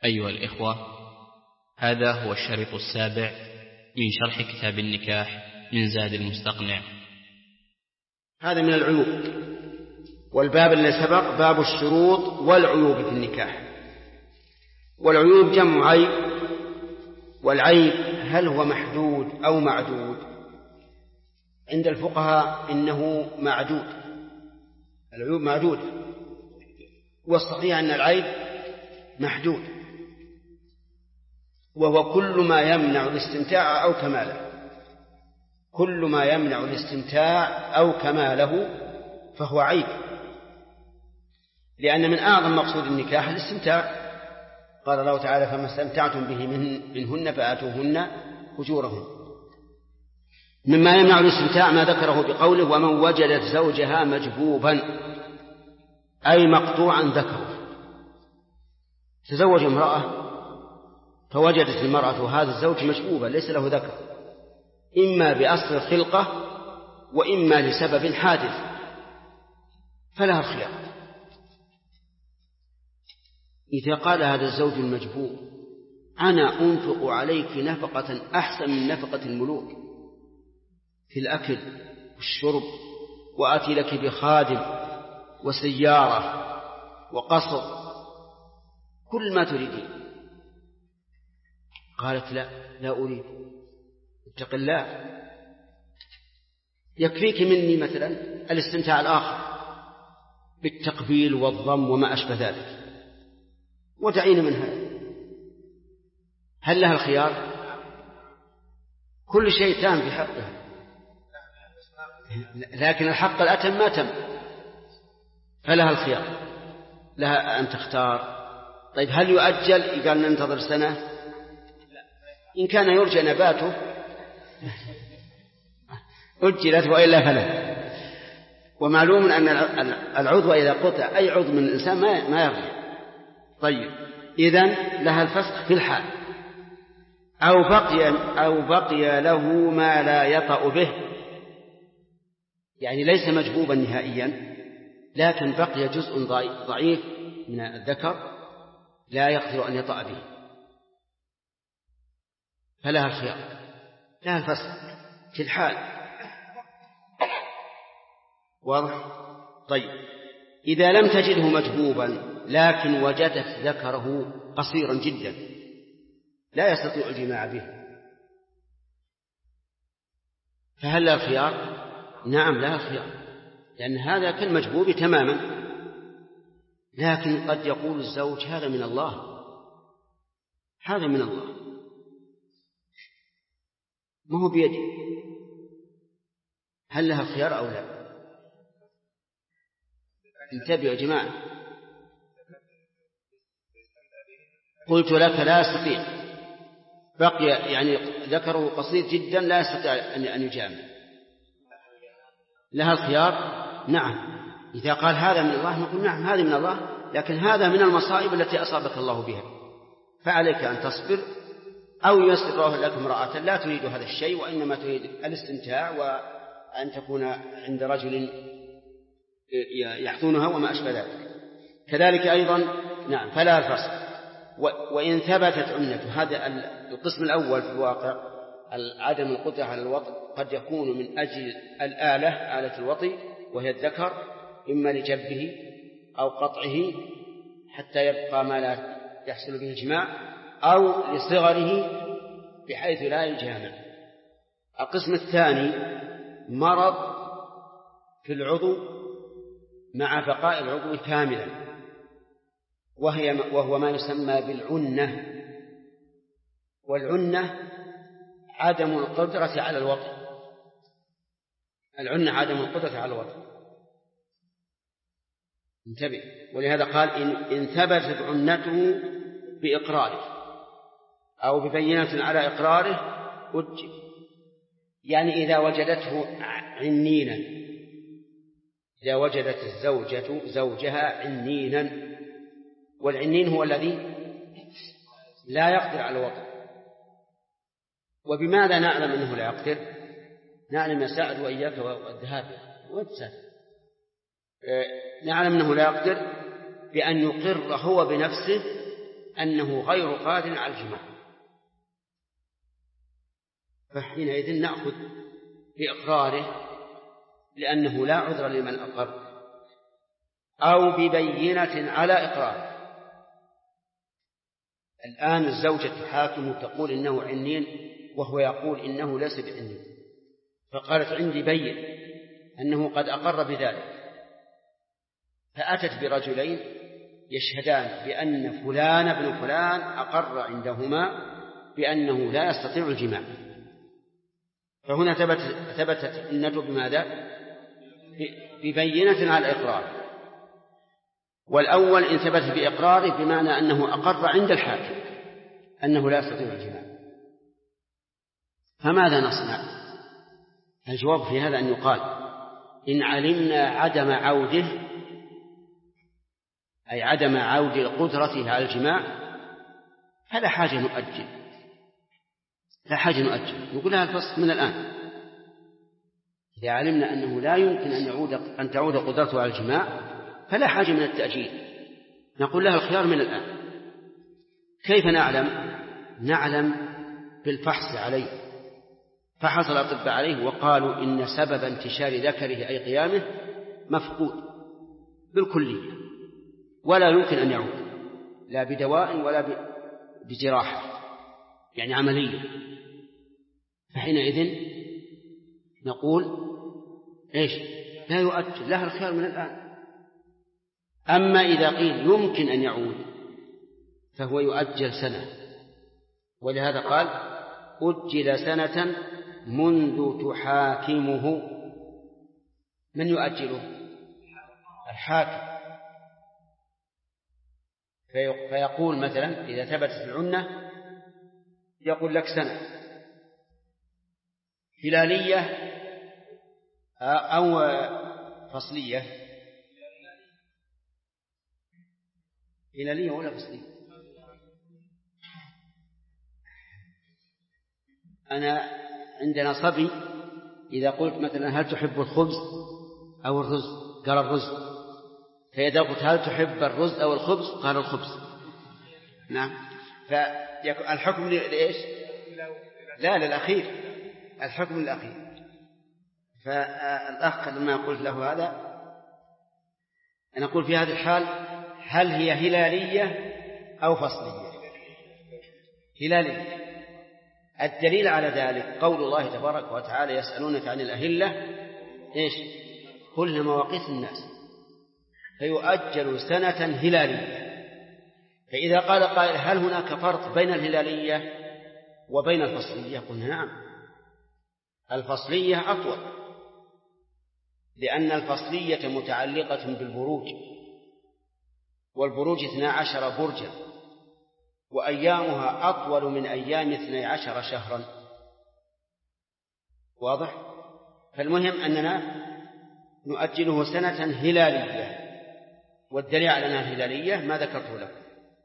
أيها الإخوة، هذا هو الشريط السابع من شرح كتاب النكاح من زاد المستقنع. هذا من العيوب، والباب الذي سبق باب الشروط والعيوب في النكاح. والعيوب جمع عيب، والعيب هل هو محدود أو معدود؟ عند الفقهاء إنه معدود، العيوب معدود، والصحيح أن العيب محدود، وهو كل ما يمنع الاستمتاع أو كماله. كل ما يمنع الاستمتاع أو كماله فهو عيب، لأن من أعظم مقصود النكاح الاستمتاع. قال الله تعالى: فما استمتعتم به منهن فآتوهن أجورهن. مما يمنع الاستمتاع ما ذكره بقوله: ومن وجدت زوجها مجبوبا، أي مقطوعا ذكره. تزوج امرأة فوجدت المرأة هذا الزوج مجبوبا ليس له ذكر، إما بأصل الخلقة وإما لسبب حادث، فلها الخيار. إذا قال هذا الزوج المجبوب: أنا أنفق عليك نفقة أحسن من نفقة الملوك في الأكل والشرب، وآتي لك بخادم وسيارة وقصر، كل ما تريدين. قالت: لا أريد. اتق الله، يكفيك مني مثلا الاستمتاع الآخر بالتقبيل والضم وما أشبه ذلك، ودعين من هذا. هل لها الخيار؟ كل شيء تام في حقها، لكن الحق الأتم ما تم، فلها الخيار، لها أن تختار. طيب هل يؤجل؟ قال ننتظر سنة، إن كان يرجى نباته أجلت، وإلا فلا. ومعلوم أن العضو إذا قطع أي عضو من الإنسان ما يرجع. طيب إذن لها الفسخ في الحال، أو بقي له ما لا يطأ به، يعني ليس مجبوبا نهائيا، لكن بقي جزء ضعيف من الذكر لا يقدر أن يطأ به، فلها الخيار، لها الفسخ في الحال. واضح؟ طيب إذا لم تجده مجبوبا لكن وجدت ذكره قصيرا جدا لا يستطيع الجماع به، فهل لها الخيار؟ نعم لها الخيار، لأن هذا كالمجبوب تماما. لكن قد يقول الزوج: هذا من الله، هذا من الله، ما هو بيدي. هل لها الخيار أو لا؟ انتبهوا يا جماعة، قلت لك لا يستطيع، بقي يعني ذكره قصير جدا لا يستطيع أن يجامع، لها الخيار. نعم، إذا قال هذا من الله نقول نعم هذا من الله، لكن هذا من المصائب التي أصابك الله بها، فعليك أن تصبر، أو يسر لك امرأة لا تريد هذا الشيء وإنما تريد الاستمتاع وأن تكون عند رجل يحضنها وما أشبه ذلك. كذلك أيضا نعم فلا الفصل. وإن ثبتت عنته، هذا القسم الأول في الواقع عدم القدرة على الوطء قد يكون من أجل آلة الوطء وهي الذكر، إما لجبه أو قطعه حتى يبقى ما لا يحصل به الجماع، أو لصغره بحيث لا يجامع. القسم الثاني مرض في العضو مع بقاء العضو كاملا، وهو ما يسمى بالعنة. والعنة عدم القدرة على الوطء، العنة عدم القدرة على الوطء، انتبه. ولهذا قال إن ثبتت عنته بإقراره أو ببينة على إقراره أجل، يعني إذا وجدته عنينا، إذا وجدت الزوجة زوجها عنينا، والعنين هو الذي لا يقدر على الوطء. وبماذا نعلم أنه لا يقدر؟ نعلم يساعد وإياك والذهاب والسافر، نعلم أنه لا يقدر بأن يقر هو بنفسه أنه غير قادر على الجماع، فحينئذ نأخذ بإقراره لأنه لا عذر لمن أقر، أو ببينة على إقراره. الآن الزوجة تحاكم تقول إنه عنين وهو يقول إنه ليس بعنين، فقالت عندي بين أنه قد أقر بذلك، فأتت برجلين يشهدان بأن فلان ابن فلان أقر عندهما بأنه لا يستطيع الجماع، فهنا ثبتت عنته بماذا؟ ببينة على الإقرار. والأول إن ثبت بإقراره بمعنى أنه أقر عند الحاكم أنه لا يستطيع الجماع، فماذا نصنع؟ الجواب في هذا أن يقال إن علمنا عدم عوده، أي عدم عود قدرته على الجماع، فلا حاجة نؤجل، لا حاجة نؤجل، نقول لها الفصل من الآن. إذا علمنا أنه لا يمكن أن تعود قدرته على الجماع فلا حاجة من التأجيل، نقول لها الخيار من الآن. كيف نعلم؟ نعلم بالفحص عليه. فحص الأطباء عليه وقالوا إن سبب انتشار ذكره أي قيامه مفقود بالكلية، ولا يمكن أن يعود لا بدواء ولا بجراحة يعني عملية، فحينئذ نقول إيش؟ لا يؤجل، لها الخيار من الآن. أما إذا قيل يمكن أن يعود فهو يؤجل سنة، ولهذا قال أجل سنة منذ تحاكمه. من يؤجله؟ الحاكم. فيقول مثلا إذا ثبتت العنة يقول لك سنة هلالية أو فصلية. هلالية ولا فصلية؟ أنا عندنا صبي إذا قلت مثلا هل تحب الخبز أو الرز؟ قال الرز. فإذا قلت هل تحب الرز أو الخبز؟ قال الخبز. نعم. فالحكم لإيش؟ لا للأخير، الحكم للأخير. فالأخ لما قلت له هذا أنا أقول في هذه الحال هل هي هلالية أو فصلية؟ هلالية. الدليل على ذلك قول الله تبارك وتعالى يسألونك عن الأهلة إيش؟ قل مواقيت الناس، فيؤجل سنة هلالية. فإذا قال قائل هل هناك فرق بين الهلالية وبين الفصلية؟ قلنا نعم، الفصلية أطول، لأن الفصلية متعلقة بالبروج، والبروج 12 برجا، وأيامها أطول من أيام 12 شهرا. واضح؟ فالمهم أننا نؤجله سنة هلالية، والدليل على أنها هلالية ما ذكرته لكم.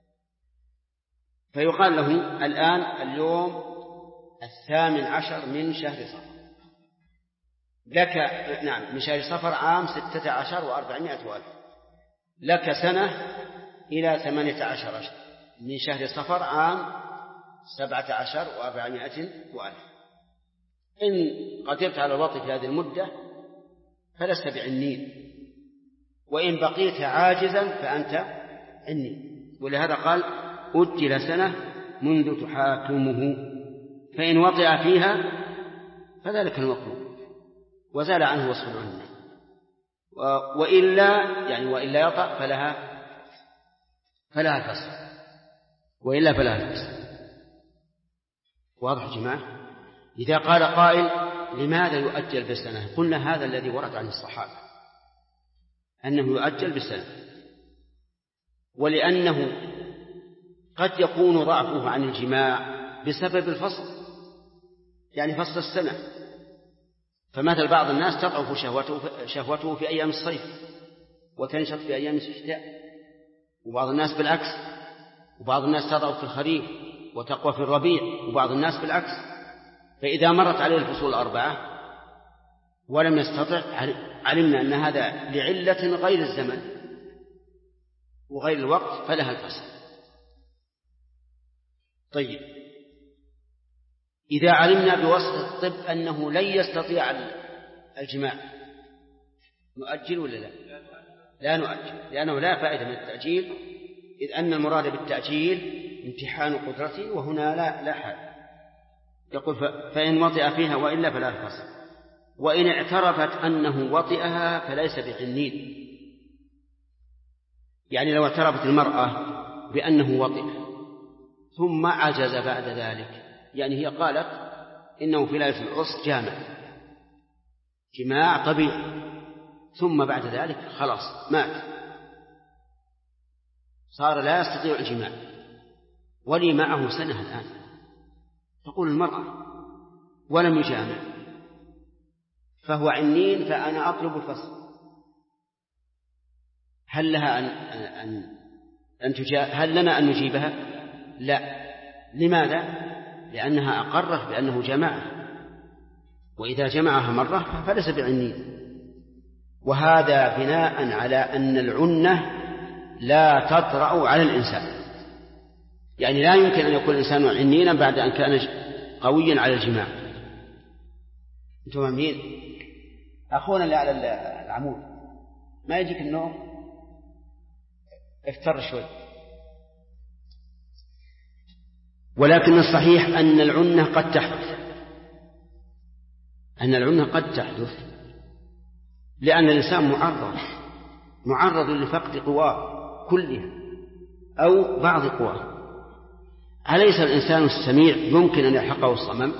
فيقال له الآن اليوم 18 من شهر صفر لك، نعم من شهر صفر عام 16 و400 وألف، لك سنة إلى 18 من شهر صفر عام 17 و400 وألف. إن قدرت على الوطي في هذه المدة فلست بعنين، وإن بقيت عاجزا فأنت عني. ولهذا قال أجل سنة منذ تحاكمه، فإن وطئ فيها فذلك المطلوب وزال عنه وصف العنة، وإلا يطأ فلها الفصل، وإلا فلها الفصل. واضح يا جماعة؟ إذا قال قائل لماذا يؤجل بسنة؟ قلنا هذا الذي ورد عن الصحابة أنه يؤجل بسنة، ولأنه قد يكون ضعفه عن الجماع بسبب الفصل، يعني فصل السنة. فمثل بعض الناس تضعف شهوته في أيام الصيف وتنشط في أيام الشتاء، وبعض الناس بالعكس، وبعض الناس تضعف في الخريف وتقوى في الربيع، وبعض الناس بالعكس. فإذا مرت عليه الفصول 4 ولم يستطع علمنا أن هذا لعلة غير الزمن وغير الوقت فلها الفصل. طيب، إذا علمنا بواسطة الطب أنه لن يستطيع الجماع نؤجل ولا لا؟ لا نؤجل، لأنه لا فائدة من التأجيل، إذ أن المراد بالتأجيل امتحان قدرته، وهنا لا حال. يقول فإن وطئ فيها وإلا فلا الفصل. وإن اعترفت أنه وطئها فليس بعنين، يعني لو اعترفت المرأة بأنه وطئ ثم عجز بعد ذلك، يعني هي قالت إنه في ليلة العرس جماع طبيعي، ثم بعد ذلك خلاص مات، صار لا يستطيع الجماع ولي معه سنة الآن، تقول المرأة ولم يجامع فهو عنين، فأنا أطلب الفصل. هل لنا أن نجيبها؟ لا. لماذا؟ لأنها أقرت بأنه جمعها، وإذا جمعها مرة فليس بعنين. وهذا بناء على أن العنة لا تطرأ على الإنسان، يعني لا يمكن أن يكون الإنسان عنينا بعد أن كان قويا على الجماع. أنتم فاهمين؟ أخونا اللي على العمود ما يجيك النوم؟ افتر شوي. ولكن الصحيح أن العنة قد تحدث، لأن الإنسان معرض لفقد قواه كلها أو بعض قواه. أليس الإنسان السميع يمكن أن يلحقه الصمم؟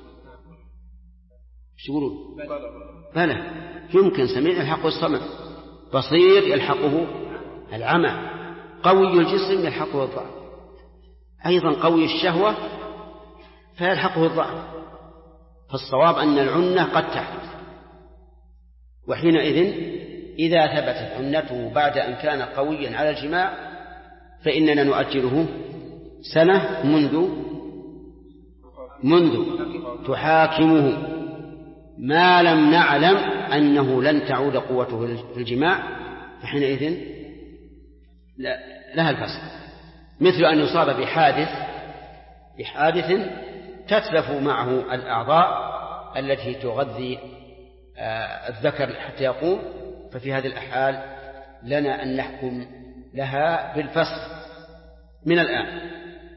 شو يقولون؟ بلى، يمكن سميع يلحقه الصمم، بصير يلحقه العمى، قوي الجسم يلحقه الضعف، أيضا قوي الشهوة فيلحقه الضعف. فالصواب أن العنة قد تحدث، وحينئذ إذا ثبتت عنته بعد أن كان قويا على الجماع فإننا نؤجله سنة منذ تحاكمه، ما لم نعلم أنه لن تعود قوته في الجماع، فحينئذ لها الفصل. مثل أن يصاب بحادث تتلف معه الأعضاء التي تغذي الذكر حتى يقوم، ففي هذه الأحوال لنا أن نحكم لها بالفصل من الآن.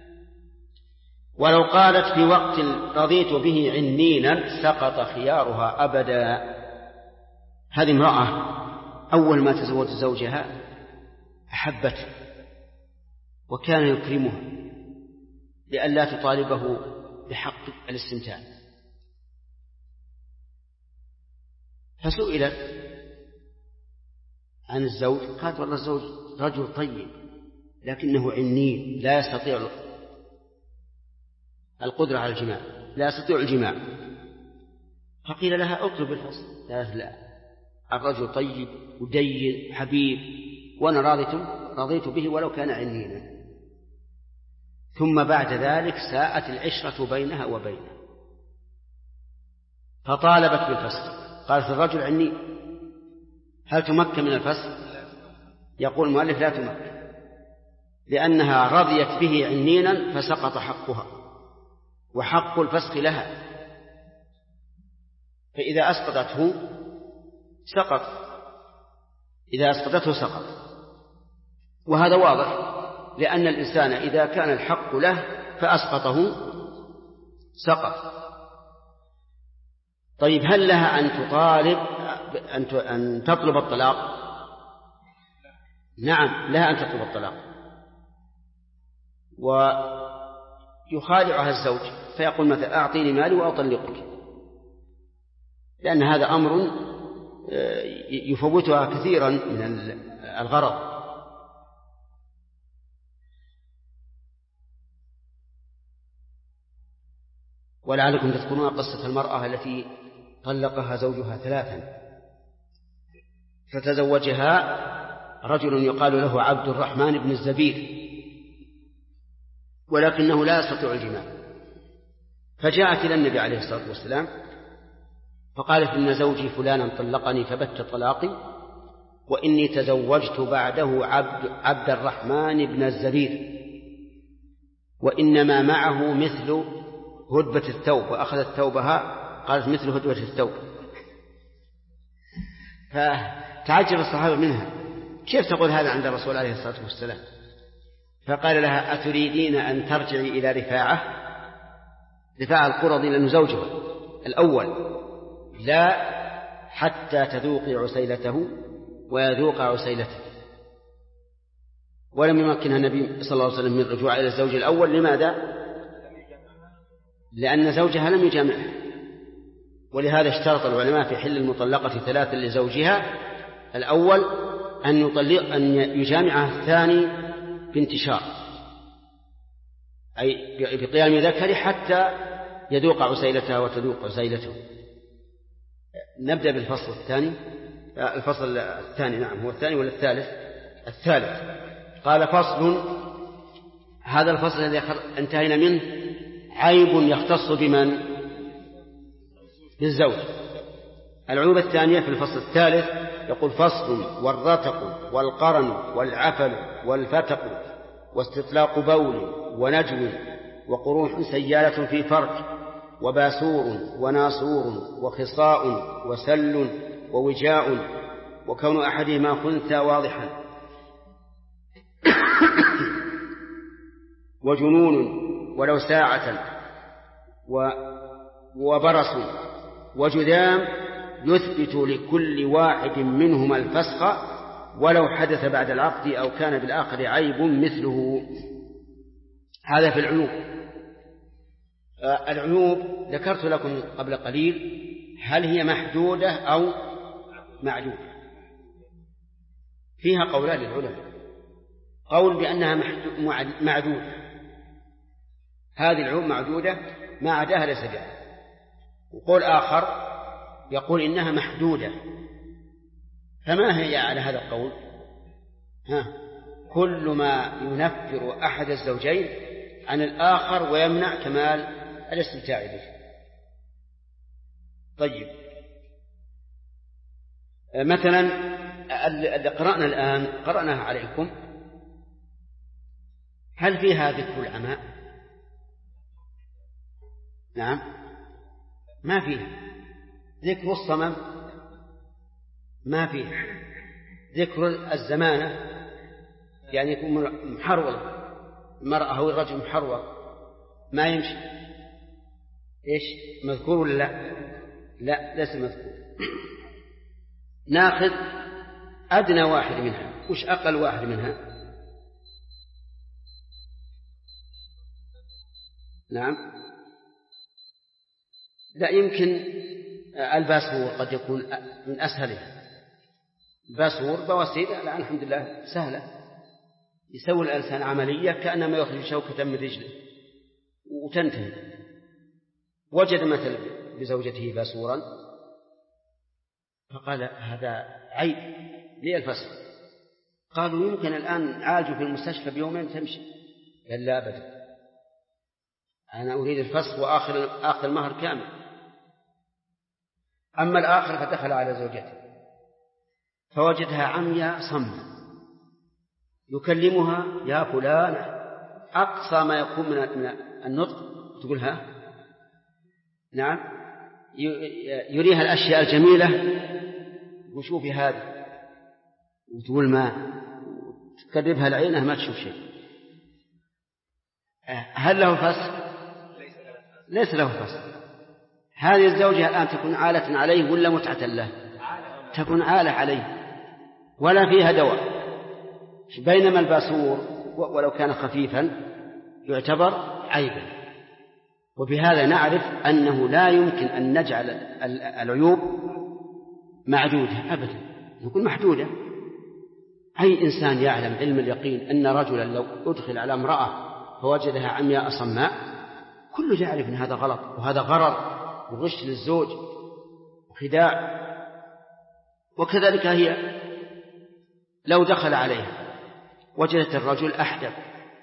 ولو قالت في وقت رضيت به عنينا سقط خيارها أبدا. هذه امرأة أول ما تزوج زوجها أحبته وكان يكرمها لئلا تطالبه بحق الاستمتاع، فسئلت عن الزوج قالت والله الزوج رجل طيب لكنه عنين لا يستطيع القدرة على الجماع، لا يستطيع الجماع. فقيل لها اطلب الفصل، قالت لا، الرجل طيب ودين حبيب وأنا رضيت به ولو كان عنينا. ثم بعد ذلك ساءت العشرة بينها وبينه فطالبت بالفصل، قالت الرجل عني، هل تمكن من الفصل؟ يقول المؤلف لا تمكن، لأنها رضيت به عنينا فسقط حقها وحق الفسخ لها، فإذا أسقطته سقط. وهذا واضح، لأن الإنسان إذا كان الحق له فأسقطه سقط. طيب هل لها أن تطالب أن تطلب الطلاق؟ نعم لها أن تطلب الطلاق، ويخادعها الزوج فيقول مثلا أعطيني مالي وأطلقك، لأن هذا أمر يفوتها كثيرا من الغرض. ولعلكم تذكرون قصة المرأة التي طلقها زوجها 3 فتزوجها رجل يقال له عبد الرحمن بن الزبير، ولكنه لا يستطيع الجماع، فجاءت إلى النبي عليه الصلاة والسلام فقالت إن زوجي فلانا طلقني فبت طلاقي وإني تزوجت بعده عبد الرحمن بن الزبير، وإنما معه مثل هدبة الثوب، وأخذت ثوبها قالت مثل هدبة الثوب. فتعجب الصحابة منها، كيف تقول هذا عند الرسول عليه الصلاة والسلام؟ فقال لها: أتريدين أن ترجعي إلى رفاعة القرظي لأنه زوجها الأول؟ لا، حتى تذوقي عسيلته ويذوق عسيلته. ولم يمكنها النبي صلى الله عليه وسلم من الرجوع إلى الزوج الأول. لماذا؟ لأن زوجها لم يجامعها، ولهذا اشترط العلماء في حل المطلقة 3 لزوجها: الأول أن يجامعها الثاني بانتشار، أي بقيام ذكره حتى يذوق عسيلتها وتذوق عسيلته. نبدأ بالفصل الثاني. الفصل الثاني، نعم، هو الثاني ولا الثالث؟ الثالث. قال: فصل. هذا الفصل الذي انتهينا منه عيب يختص بمن؟ بالزوج. العيوب الثانية في الفصل الثالث يقول: فصل: والرتق والقرن والعفل والفتق واستطلاق بول ونجو وقروح سيالة في فرج وباسور وناصور وخصاء وسل ووجاء وكون أحدهما خنثى واضحا وجنون ولو ساعة وبرص وجذام يثبت لكل واحد منهما الفسخ ولو حدث بعد العقد أو كان بالآخر عيب مثله. هذا في العيوب. العيوب ذكرت لكم قبل قليل، هل هي محدودة أو معدودة؟ فيها قولان للعلماء: قول بأنها معدودة، هذه العيوب معدودة ما عداها ليس بها، وقول آخر يقول إنها محدودة. فما هي على هذا القول؟ كل ما ينفر أحد الزوجين عن الآخر ويمنع كمال الاستمتاع به. طيب، مثلا اللي قرأنا الآن قرأناها عليكم، هل فيها ذكر العماء؟ نعم، ما فيها. ذكر الصمم ما فيها. ذكر الزمانة، يعني يكون محرول المرأة أو الرجل محرول ما يمشي. إيش مذكور ولا لا؟ لا، ليس مذكور. ناخذ أدنى واحد منها. وش أقل واحد منها؟ نعم، لا، يمكن الباسور قد يكون من أسهله. الباسور بواسير الآن الحمد لله سهلة، يسوي الإنسان عملية كأنما يخرج شوكة من رجله وتنتهي. وجد مثل بزوجته باسورا فقال: هذا عيب لي الفسخ. قالوا: يمكن الآن عالجوا في المستشفى بيومين تمشي. قال: لا أبدا، أنا أريد الفسخ وآخر المهر كامل. أما الآخر فدخل على زوجته فوجدها عمياء صمة، يكلمها: يا فلان، أقصى ما يكون من النطق تقولها نعم، يريها الأشياء الجميلة وشوفي هذا، وتقول ما تقربها العينة ما تشوف شيء. هل له فسخ؟ ليس له فسخ. هذه الزوجة الآن تكون عالة عليه ولا متعة له؟ تكون عالة عليه ولا فيها دواء. بينما الباسور ولو كان خفيفا يعتبر عيبا. وبهذا نعرف أنه لا يمكن أن نجعل العيوب معدودة أبدا، نقول محدودة. أي إنسان يعلم علم اليقين أن رجلا لو أدخل على امرأة فوجدها عمياء صماء كله يعرف أن هذا غلط وهذا غرر وغش للزوج وخداع. وكذلك هي لو دخل عليها وجدت الرجل أحدب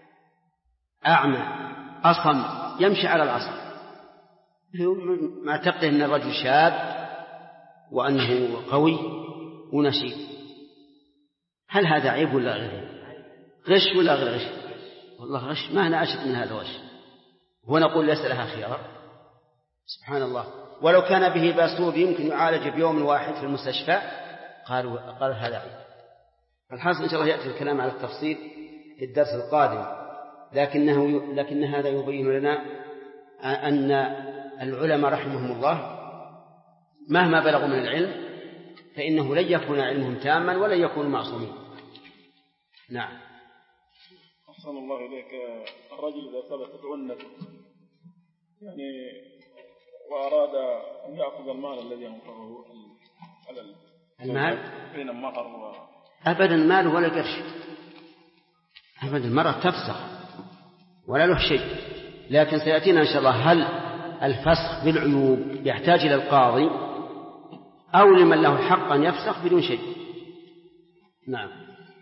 أعمى أصم يمشي على العصا، ما تعتقد أن الرجل شاب وأنه قوي ونشيط. هل هذا عيب ولا غير غش ولا غير غش؟ والله غش، ما أنا أشد من هذا غش. ونقول ليس لها خيار؟ سبحان الله. ولو كان به باسور يمكن يعالج بيوم واحد في المستشفى قال هذا عيب. الحاصل إن شاء الله يأتي الكلام على التفصيل في الدرس القادم، لكن هذا يبين لنا أن العلماء رحمهم الله مهما بلغوا من العلم فإنه لن يكون علمهم تاما ولن يكونوا معصومين. نعم. أحسن الله إليك. الرجل إذا ثبتت عنته يعني وأراد أن يأخذ المال الذي ينفعه على المال بين المهر أبدا مال ولا قرش أبدا. المرأة تفسخ ولا له شيء، لكن سيأتينا إن شاء الله هل الفسخ بالعيوب يحتاج إلى القاضي أو لمن له الحق أن يفسخ بدون شيء. نعم.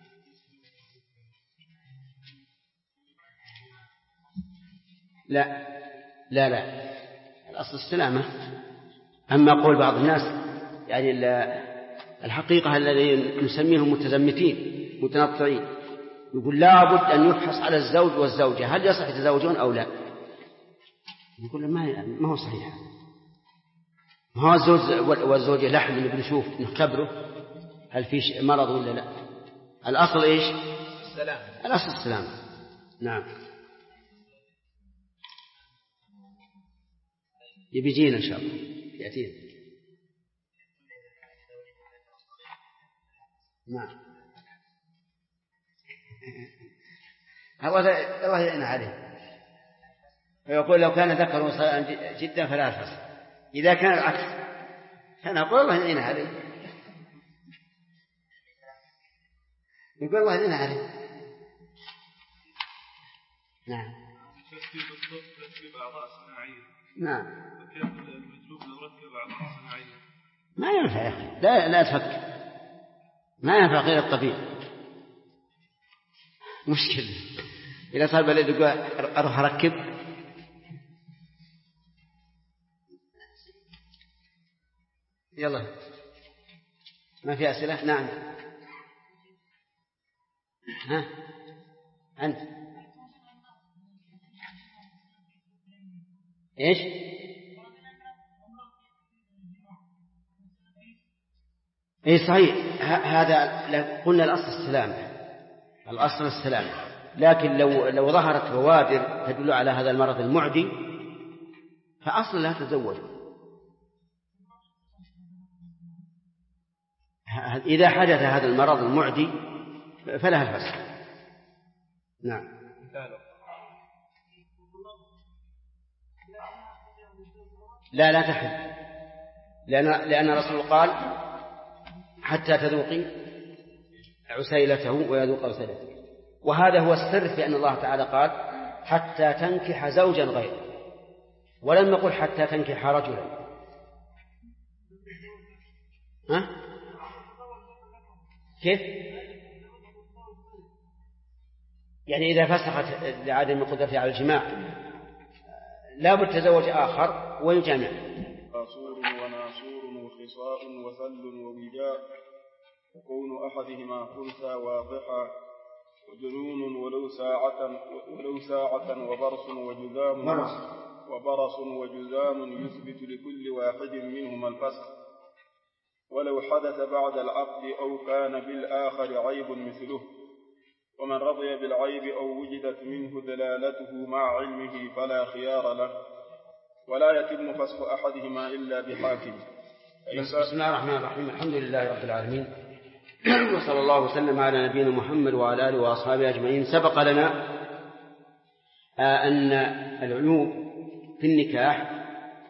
لا لا لا، الأصل السلامة. أما قول بعض الناس يعني الحقيقة الذين نسميهم متزمتين متنطعين يقول لا بد أن يفحص على الزوج والزوجة هل يصح يتزوجون أو لا. يقول ما هو صحيح. ما هو الزوج والزوجة لحم اللي بنشوف نختبره هل في مرض ولا لا. الأصل إيش؟ السلام. الأصل السلام. نعم. يبيجينا إن شاء الله يأتينا. نعم. الله يعين عليه. ويقول لو كان ذكر صائعا جدا فلا الفصل. إذا كان العكس كان أقول الله يعين عليه. يقول الله يعين عليه. نعم. نعم. ما ينفع يا أخي، لا تفكر، ما ينفع غير الطبيعي. مشكلة إذا صار بلد يقول أروح أركب يلا ما في أسئلة. نعم. ها أنت إيش؟ إيه صحيح. هذا قلنا الأصل السلامة. الأصل السلامة، لكن لو ظهرت بوادر تدل على هذا المرض المعدي فأصلا لا تتزوج. إذا حدث هذا المرض المعدي فلها الفسخ. نعم. لا تحل، لأن الرسول قال حتى تذوقي عسيلته ويذوق عسيلته، وهذا هو السر في أن الله تعالى قال حتى تنكح زوجا غيره، ولم يقل حتى تنكح رجلا. ها؟ كيف؟ يعني إذا فسخت لعدم قدرتها على الجماع لا بد تزوج آخر ويجامع. قاصور وناصور وخصاء وثل ووجاء وكون أحدهما خلثا واضحا وجنون ولو ساعة وبرص وجذام يثبت لكل واحد منهما الفسخ، ولو حدث بعد العقد أو كان بالآخر عيب مثله، ومن رضي بالعيب أو وجدت منه دلالته مع علمه فلا خيار له، ولا يتم فسخ أحدهما إلا بحاكم. بسم الله الرحمن الرحيم. الحمد لله رب العالمين، وصلى الله وسلم على نبينا محمد وعلى آله وأصحابه أجمعين. سبق لنا أن العيوب في النكاح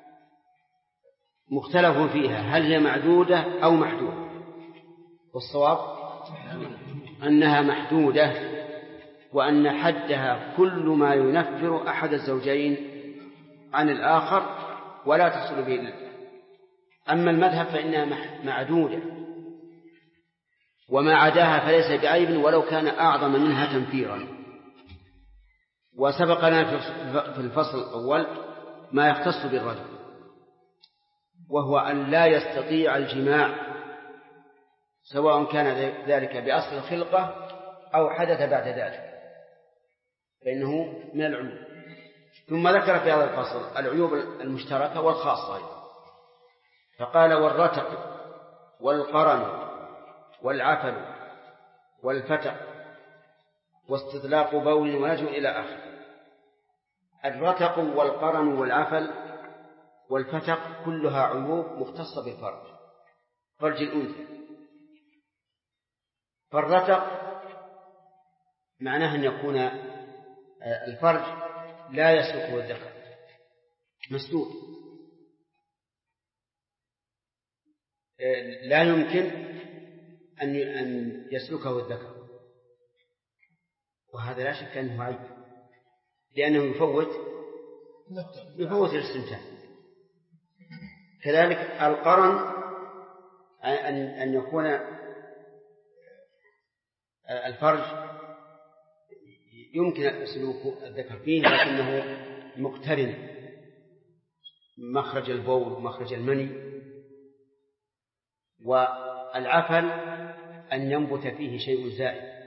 مختلف فيها هل هي معدودة أو محدودة، والصواب أنها محدودة، وأن حدها كل ما ينفر أحد الزوجين عن الآخر ولا تصل به إلا. أما المذهب فإنها معدودة، وما عداها فليس بعيب ولو كان أعظم منها تنفيرا. وسبقنا في الفصل الأول ما يختص بالرجل، وهو أن لا يستطيع الجماع سواء كان ذلك بأصل الخلقة أو حدث بعد ذلك، فإنه من العيوب. ثم ذكر في هذا الفصل العيوب المشتركة والخاصة أيضا، فقال والرتق والقرن والعفل والفتق واستطلاق بول ونجو إلى آخر. الرتق والقرن والعفل والفتق كلها عيوب مختصة بالفرج، فرج الأنثى. فالرتق معناه أن يكون الفرج لا يسلكه الذكر، مسدود، لا يمكن أن يسلكه الذكر، وهذا لا شك أنه عيب، لأنه يفوت الاستمتاع. كذلك القرن أن يكون الفرج يمكن سلوك الذكر فيه، لكنه مقترن مخرج البول ومخرج المني. والعفل أن ينبت فيه شيء زائد.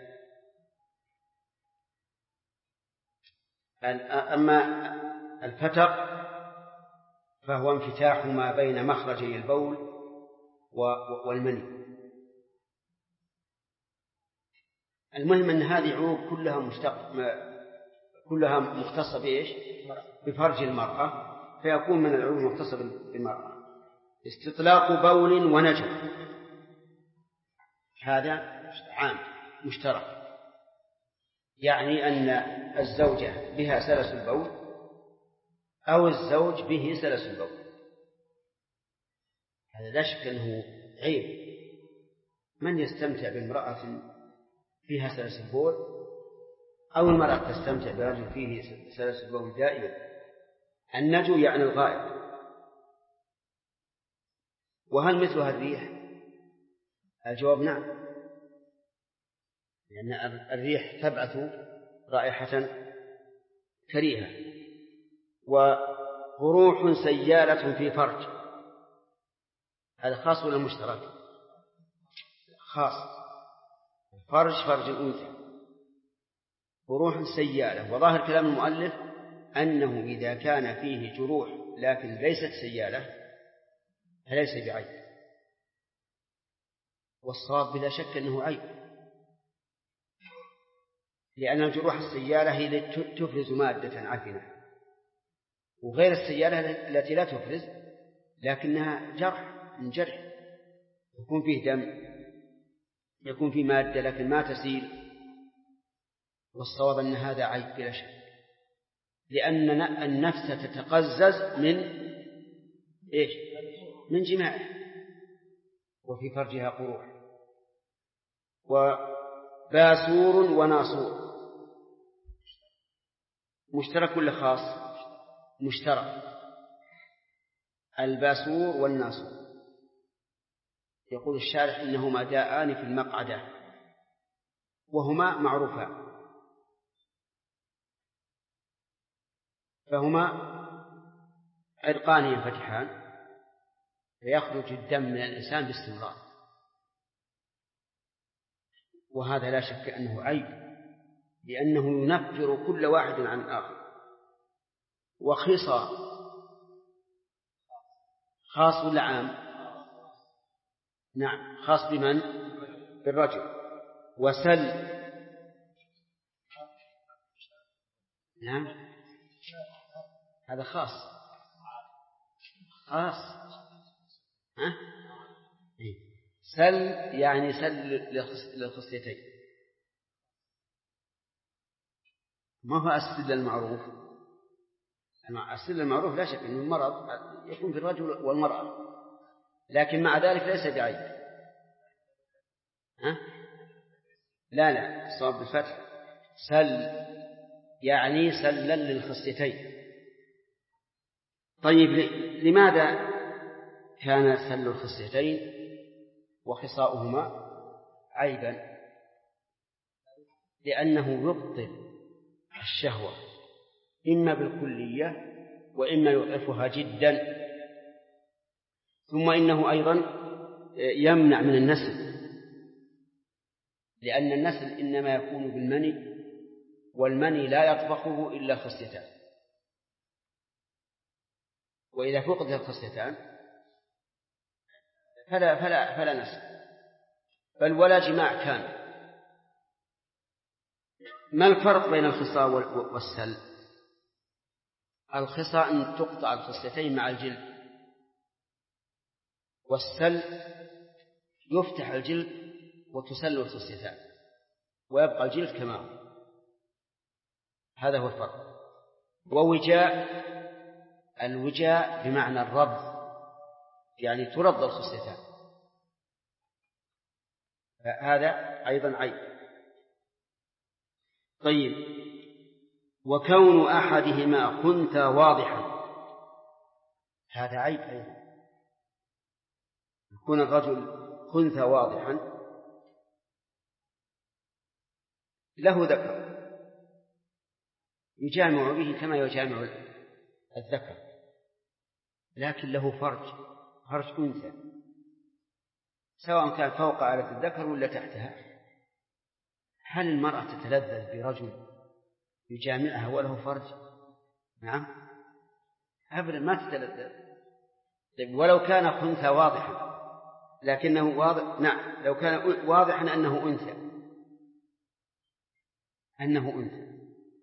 أما الفتق فهو انفتاح ما بين مخرجي البول والمني. المهم أن هذه عيوب كلها مختصة بإيش؟ بفرج المرأة، فيكون من العيوب المختصة بالمرأة. استطلاق بول ونجم هذا عام مشترك، يعني أن الزوجة بها سلس البول أو الزوج به سلس البول، هذا لا شك أنه عيب. من يستمتع بامرأة فيها سلس البول، أو المرأة تستمتع برجل فيه سلس البول دائما؟ النجو يعني الغائط. وهل مثلها الريح؟ الجواب نعم، لأن الريح تبعث رائحة كريهة. وغروح سيالة في فرج، هذا خاص ولا مشترك؟ خاص، فرج الأنثى، غروح سيالة. وظاهر كلام المؤلف أنه إذا كان فيه جروح لكن ليست سيالة فليس بعيب، والصواب بلا شك أنه عيب، لأن الجروح السيالة هي التي تفرز مادة عفنة، وغير السيالة التي لا تفرز لكنها من جرح، يكون فيه دم، يكون فيه مادة لكن ما تسيل. والصواب أن هذا عيب بلا شك، لأن النفس تتقزز من جماعه، وفي فرجها قروح. وباسور وناصور مشترك ولا خاص؟ مشترك. الباسور والناصور يقول الشارح إنهما داءان في المقعدة، وهما معروفان، فهما عرقان ينفتحان فيخرج الدم من الإنسان باستمرار، وهذا لا شك أنه عيب، لأنه ينفر كل واحد عن الآخر. وخصى خاص ولا عام؟ نعم، خاص بمن؟ بالرجل. وسل نعم، هذا خاص سل يعني سل للخصيتين، ما هو السل المعروف. السل المعروف لا شك أن المرض يكون في الرجل والمرأة، لكن مع ذلك ليس بعيب. لا الصواب بالفتح، سل يعني سلا للخصيتين. طيب لماذا كان سل الخصيتين وخصاؤهما عيبا؟ لأنه يبطل الشهوة إما بالكلية وإما يضعفها جدا. ثم إنه أيضا يمنع من النسل، لأن النسل إنما يكون بالمني والمني لا يطبخه إلا الخصيتان، وإذا فقدت الخصيتان فلا نسل، بل ولا جماع كان. ما الفرق بين الخصاء والسل؟ الخصاء أن تقطع الخصيتين مع الجلد، والسل يفتح الجلد وتسل الخصيتان ويبقى الجلد كما هو. هذا هو الفرق. ووجاء، الوجاء بمعنى الربض، يعني تربض الخصيتان، هذا أيضا عيب. طيب، وكون أحدهما خنثى واضحا، هذا عيب أيضا، يكون الرجل خنثى واضحا له ذكر يجامع به كما يجامع الذكر، لكن له فرج أنثى، سواء كان فوق آلة الذكر ولا تحتها. هل المرأة تتلذذ برجل يجامعها وله فرج؟ نعم، أبدا ما تتلذذ. طيب، ولو كان خنثى واضحا لكنه واضح، نعم، لو كان واضحا أنه أنثى،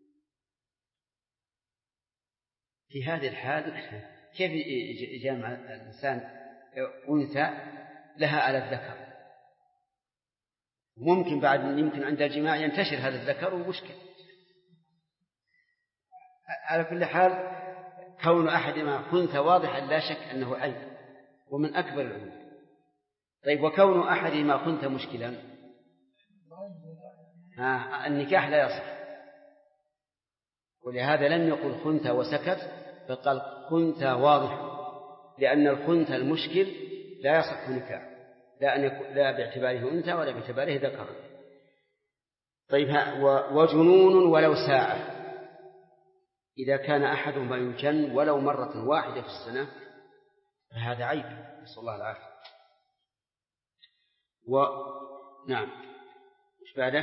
في هذه الحال كيف يجامع الإنسان أنثى لها على الذكر؟ ممكن بعد يمكن عند الجماع ينتشر هذا الذكر ومشكل. على كل حال، كون أحدهما خنثى واضحا لا شك أنه عيب ومن أكبر العيوب. طيب، وكون أحدهما خنثى مشكلا، النكاح لا يصح، ولهذا لم يقل خنثى وسكت، فقال خنثى واضح، لأن الخنثى المشكل لا يصح نكاح، لا باعتباره أنثى ولا باعتباره ذكر. طيب، وجنون ولو ساعة، إذا كان أحدهما يجن ولو مرة واحدة في السنة فهذا عيب، نسأل الله العافية. نعم، مش بعده؟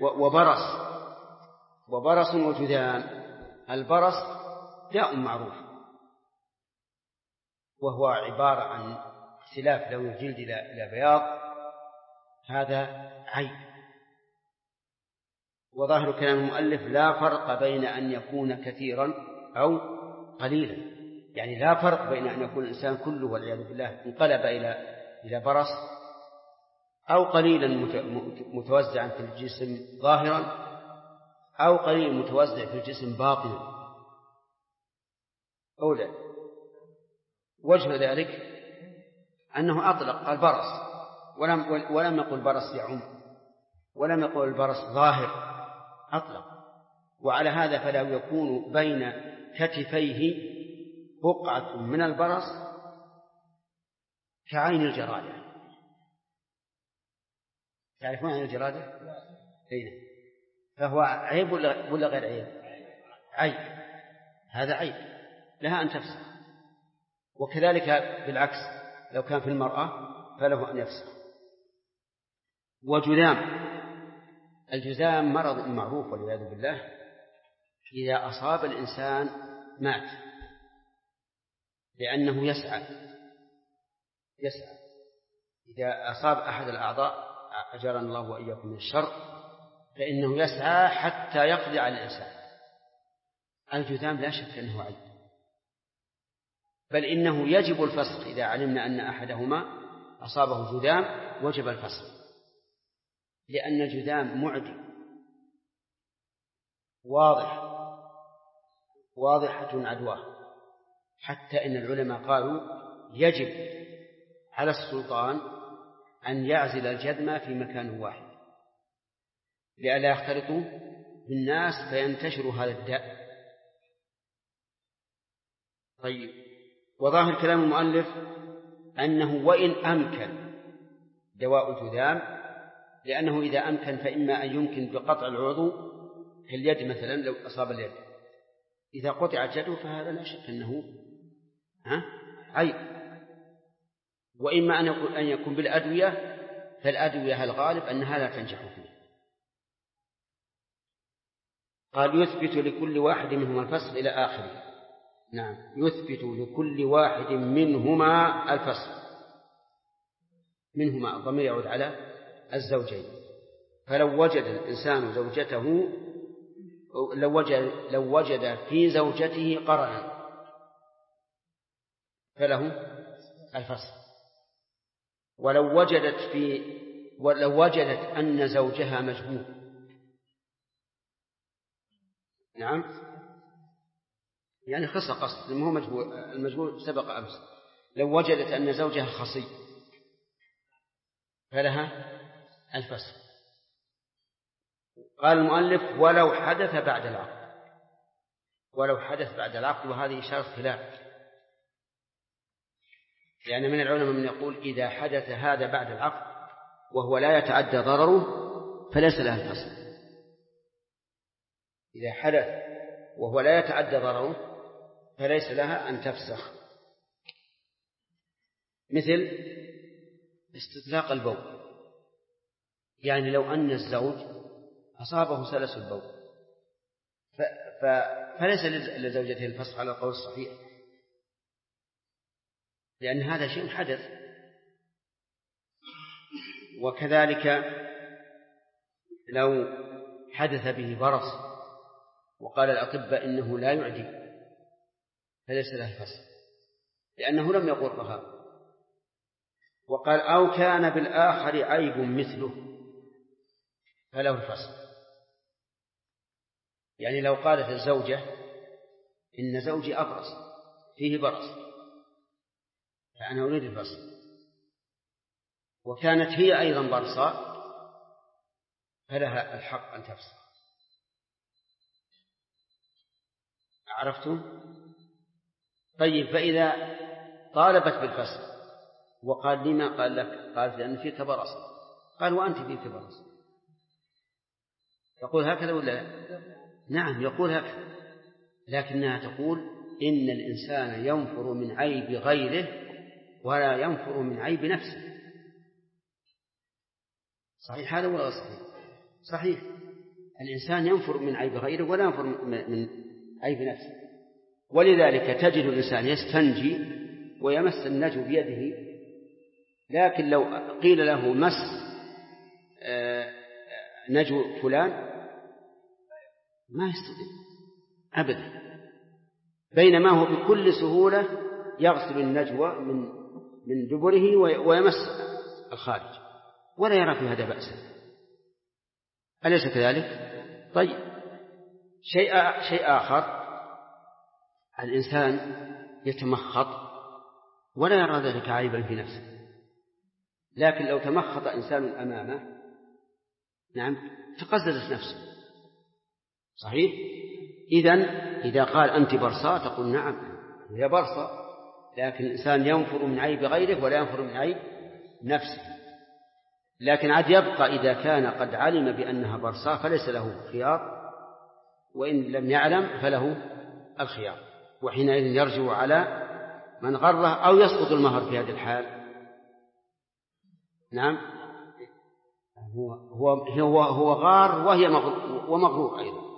وبرص وجذام. البرص داء معروف، وهو عبارة عن اختلاف لون الجلد إلى بياض، هذا عيب. وظاهر كلام المؤلف لا فرق بين أن يكون كثيرا أو قليلا، يعني لا فرق بين أن يكون الإنسان كله والعياذ بالله انقلب إلى برص، أو قليلا متوزعا في الجسم ظاهرا، أو قليل متوزع في الجسم باطنا، أولا. وجه ذلك أنه أطلق قال برص، ولم يقل برص يعم، ولم يقل البرص ظاهر، أطلق. وعلى هذا فلا يكون بين كتفيه بقعة من البرص كعين الجرادة. تعرفون عين الجرادة؟ أين؟ فهو عيب ولا غير عيب؟ عيب، هذا عيب، لها أن تفسخ. وكذلك بالعكس، لو كان في المرأة فله أن يفسخ. وجذام، الجذام مرض معروف والعياذ بالله، إذا أصاب الإنسان مات، لأنه يسعى. إذا أصاب أحد الأعضاء أجرنا الله وإياكم من الشر فإنه يسعى حتى يقضي على الإنسان. الجذام لا شك أنه عيب، بل إنه يجب الفسخ. إذا علمنا أن أحدهما أصابه جذام وجب الفسخ، لأن الجذام معدي واضحة عدواه، حتى إن العلماء قالوا يجب على السلطان أن يعزل الجذم في مكان واحد لئلا يختلطوا بالناس فينتشر هذا الداء. طيب، وظاهر كلام المؤلف أنه وإن أمكن دواء الجذام، لأنه إذا أمكن فإما أن يمكن بقطع العضو كاليد مثلا، لو أصاب اليد إذا قطعت يده فهذا لا شك أنه عيب. وإما أن يكون بالأدوية، فالأدوية الغالب أنها لا تنجح فيه. قال يثبت لكل واحد منهما الفسخ إلى آخره. نعم، يثبت لكل واحد منهما الفسخ. منهما الضمير يعود على الزوجين. فلو وجد الإنسان زوجته لو وجد في زوجته قرنا فله الفسخ. ولو وجدت أن زوجها مجهول، نعم يعني خص قصد هو مجهول، المجهول سبق أمس. لو وجدت أن زوجها خصي فلها الفسخ. قال المؤلف ولو حدث بعد العقد. ولو حدث بعد العقد، وهذه إشارة خلاف، لأن من العلماء من يقول إذا حدث هذا بعد العقد وهو لا يتعدى ضرره فليس لها الفسخ. إذا حدث وهو لا يتعدى ضرره فليس لها أن تفسخ. مثل استطلاق البول، يعني لو أن الزوج أصابه سلس البول فليس لزوجته الفسخ على القول الصحيح، لأن هذا شيء حدث. وكذلك لو حدث به برص وقال الأطباء إنه لا يعدي فليس له الفسخ، لأنه لم يقرها. وقال أو كان بالآخر عيب مثله فله الفسخ. يعني لو قالت الزوجة إن زوجي أبرص فيه برص فأنا أريد الفسخ، وكانت هي أيضا برصاء فلها الحق أن تفسخ. عرفتم؟ طيب، فإذا طالبت بالفسخ وقال لما قال لك؟ قالت لأن فيك برص. قال وأنت فيك برص. تقول هكذا ولا لا؟ نعم يقول هكذا، لكنها تقول إن الإنسان ينفر من عيب غيره ولا ينفر من عيب نفسه. صحيح هذا ولا صحيح؟ صحيح، الإنسان ينفر من عيب غيره ولا ينفر من عيب نفسه. ولذلك تجد الإنسان يستنجي ويمس النجو بيده، لكن لو قيل له مس نجو فلان ما يستطيع أبدا، بينما هو بكل سهولة يغسل النجوى من دبره ويمس الخارج ولا يرى في هذا بأسا. أليس كذلك؟ طيب، شيء آخر، الإنسان يتمخط ولا يرى ذلك عيبا في نفسه، لكن لو تمخط إنسان أمامه نعم تقززت نفسه. صحيح؟ إذا قال أنت برصاء تقول نعم هي برصاء، لكن الإنسان ينفر من عيب غيره ولا ينفر من عيب نفسه. لكن عاد يبقى إذا كان قد علم بأنها برصاء فليس له خيار، وإن لم يعلم فله الخيار، وحينئذ يرجع على من غره أو يسقط المهر في هذه الحال. نعم، هو غار ومغرور أيضا.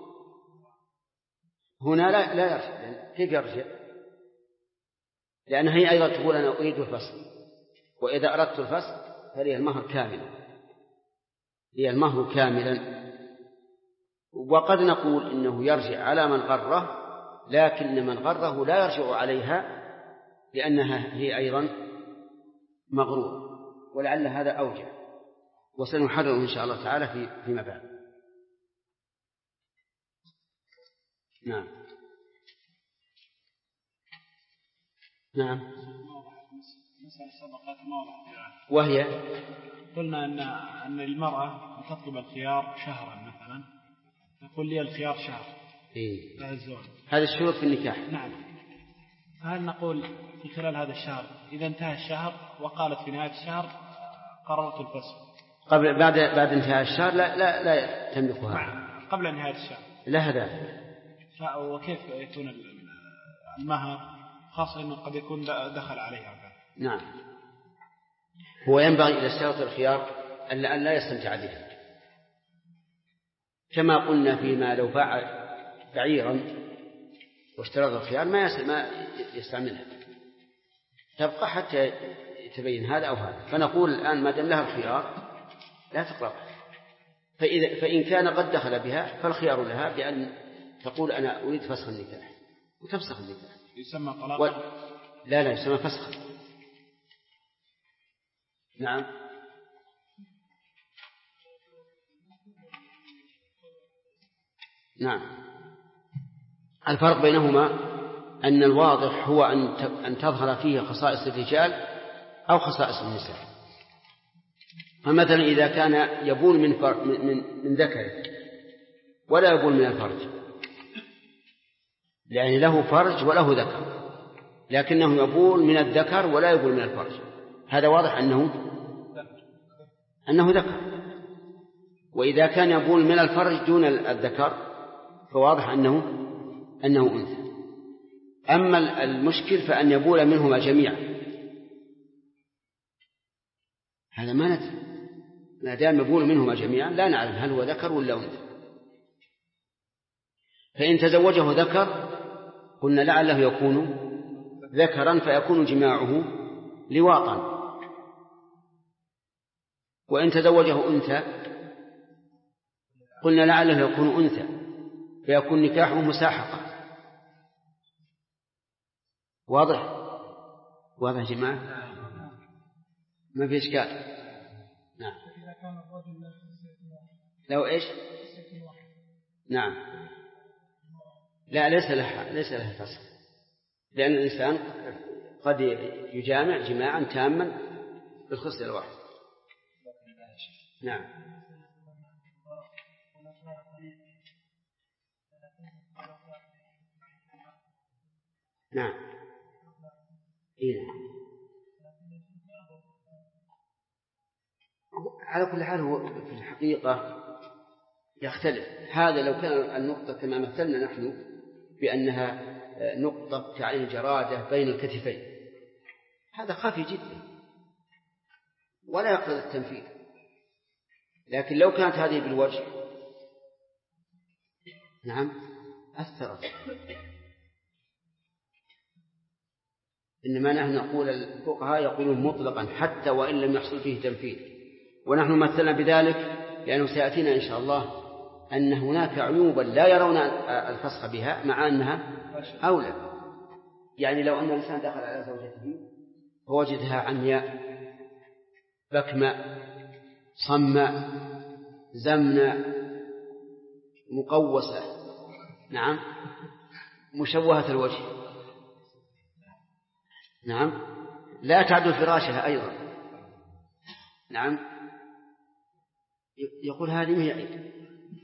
هنا لا يرجع. كيف يرجع؟ لأن هي أيضا تقول أنا أريد الفسخ، وإذا أردت الفسخ فلي المهر كاملا، لي المهر كاملا. وقد نقول إنه يرجع على من غره، لكن من غره لا يرجع عليها لأنها هي أيضا مغرور، ولعل هذا أوجه، وسنحرره إن شاء الله تعالى فيما بعد. نعم نعم. مسألة سبقت واضحة، وهي قلنا أن المرأة تطلب الخيار شهرا مثلا، تقول لي الخيار شهر بعد الزواج، هذا الشروط في النكاح. نعم، فهل نقول في خلال هذا الشهر إذا انتهى الشهر وقالت في نهاية الشهر قررت الفسخ قبل بعد انتهاء الشهر لا تملكها قبل نهاية الشهر لا هذا. وكيف يكون المهر، خاصة أنه قد يكون دخل عليها؟ نعم، هو ينبغي إذا اشترط الخيار أن لا يستمتع بها، كما قلنا فيما لو باع بعيرا واشترط الخيار ما يستعملها، تبقى حتى يتبين هذا أو هذا. فنقول الآن ما دام لها الخيار لا تقربها. فإن كان قد دخل بها فالخيار لها بأن تقول أنا أريد فسخ النكاح وتفسخ النكاح. يسمى طلاق؟ لا يسمى فسخ. نعم. نعم. الفرق بينهما أن الواضح هو أن تظهر فيه خصائص الرجال أو خصائص النساء. فمثلا إذا كان يبول من ذكره ولا يبول من الفرج، يعني له فرج وله ذكر، لكنه يبول من الذكر ولا يبول من الفرج، هذا واضح أنه ذكر. وإذا كان يبول من الفرج دون الذكر فواضح أنه أنثى. أما المشكل فأن يبول منهما جميعا، هذا ما ندري، ما دام يبول منهما جميعا لا نعلم هل هو ذكر ولا أنثى. فإن تزوجه ذكر قلنا لعله يكون ذكرا فيكون جماعه لواطا، وإن تزوجه أنثى قلنا لعله يكون أنثى فيكون نكاحه مساحقة. واضح جماعة؟ ما في إشكال. نعم. لو إيش؟ نعم. لا ليس لها فسخ، لأن الإنسان قد يجامع جماعا تاما بالخصلة الواحد. نعم. نعم. على كل حال هو في الحقيقة يختلف. هذا لو كان النقطة كما مثلنا نحن بأنها نقطة كعين جرادة بين الكتفين، هذا خفي جدا ولا يقتضي التنفيذ. لكن لو كانت هذه بالوجه نعم أثرت. إنما نحن نقول الفقهاء يقولون مطلقا حتى وإن لم يحصل فيه تنفيذ، ونحن مثلنا بذلك لأنه سيأتينا إن شاء الله أن هناك عيوبا لا يرون الفسخ بها مع أنها أولى. يعني لو أن الإنسان دخل على زوجته فوجدها عمياء بكماء صماء زمناء مقوسة، نعم، مشوهة الوجه، نعم، لا تعدل فراشها أيضا، نعم، يقول هذه هي عيب،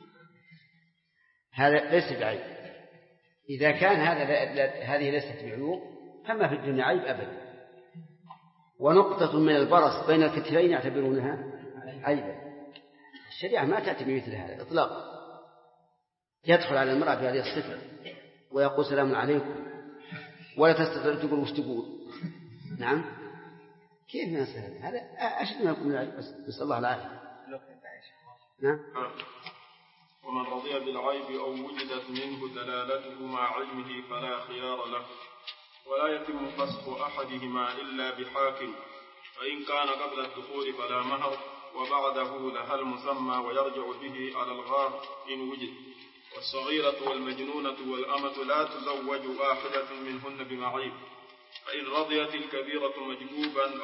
هذا ليس بعيب. إذا كان هذه ليست بعيوب فما في الدنيا عيب أبدا. ونقطة من البرص بين الكتفين يعتبرونها عيبا. الشريعة ما تأتي بمثل هذا إطلاقا. يدخل على المرأة بهذه الصفة ويقول سلام عليكم ولا تستطيع تقول وش تقول، نعم، كيف نسأل هذا أشد ما يكون العيب، نسأل الله العافية. نعم. ومن رضي بالعيب أو وجدت منه دلالته مع علمه فلا خيار له، ولا يتم فسخ أحدهما إلا بحاكم، فإن كان قبل الدخول فلا مهر، وبعده لها المسمى ويرجع به على الغار إن وجد. والصغيرة والمجنونة والأمة لا تزوج واحدة منهن بمعيب، فإن رضيت الكبيرة مجبوبا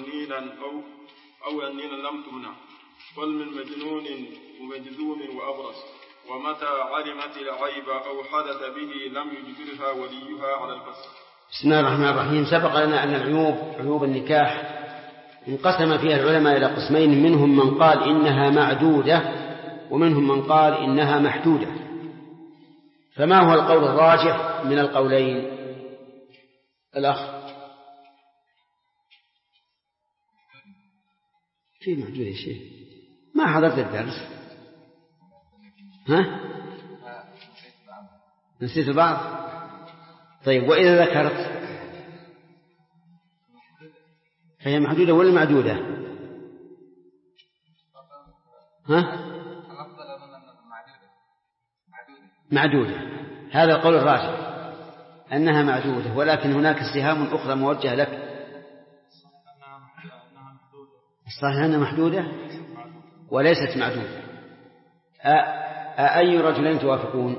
أو عنينا لم تمنع، قل من مجنون ومجذوم وأبرص. ومتى علمت العيب أو حدث به لم يجبرها وليها على الفسخ. بسم الله الرحمن الرحيم. سبق لنا أن عيوب النكاح انقسم فيها العلماء إلى قسمين، منهم من قال إنها معدودة ومنهم من قال إنها محدودة. فما هو القول الراجح من القولين؟ الأخ كيف محدودة يا شيخ؟ ما حضرت الدرس؟ ها؟ نسيت بعض؟ طيب وإذا ذكرت فهي محدودة ولا معدودة؟ ها؟ معدودة. هذا القول الراجح أنها معدودة، ولكن هناك سهام أخرى موجهة لك. الصحيح أنها محدودة وليست معدودة. أي رجلين توافقون؟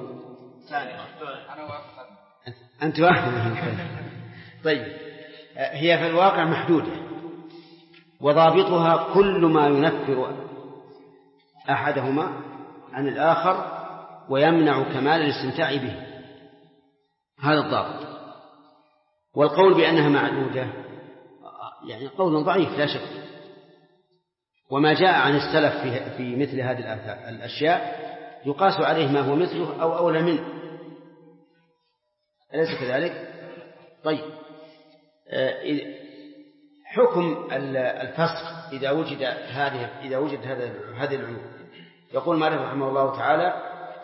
أنت واحد. طيب، هي في الواقع محدودة، وضابطها كل ما ينفر أحدهما عن الآخر ويمنع كمال الاستمتاع به، هذا الضابط. والقول بأنها معدودة يعني قول ضعيف لا شك، وما جاء عن السلف في مثل هذه الأشياء يقاس عليه ما هو مثله أو أولى منه، أليس كذلك؟ طيب، حكم الفسخ إذا وجد هذه العيوب. يقول مالك رحمه الله تعالى: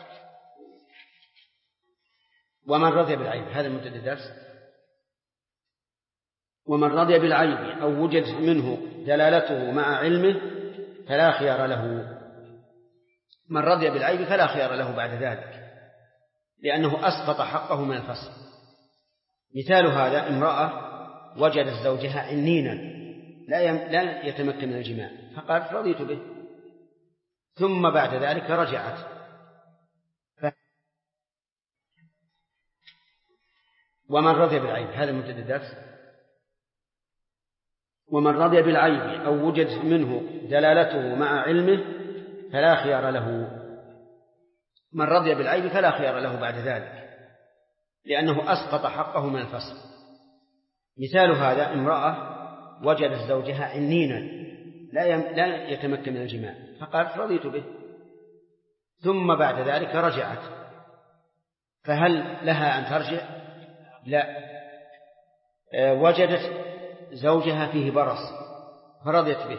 ومن رضي بالعيب، هذا مبتدأ الدرس. ومن رضي بالعيب أو وجد منه دلالته مع علمه فلا خيار له. من رضي بالعيب فلا خيار له بعد ذلك، لأنه أسقط حقه من الفسخ. مثال هذا: امرأة وجدت زوجها عنينا لا يتمكن من الجماع، فقالت: رضيت به، ثم بعد ذلك رجعت. ومن رضي بالعيب، هذا مبتدأ الدرس. ومن رضي بالعيب أو وجد منه دلالته مع علمه فلا خيار له. من رضي بالعيب فلا خيار له بعد ذلك، لأنه أسقط حقه من الفسخ. مثال هذا: امرأة وجدت زوجها عنينا لا يتمكن من الجماع، فقالت: رضيت به، ثم بعد ذلك رجعت، فهل لها أن ترجع؟ لا. وجدت زوجها فيه برص فرضيت به،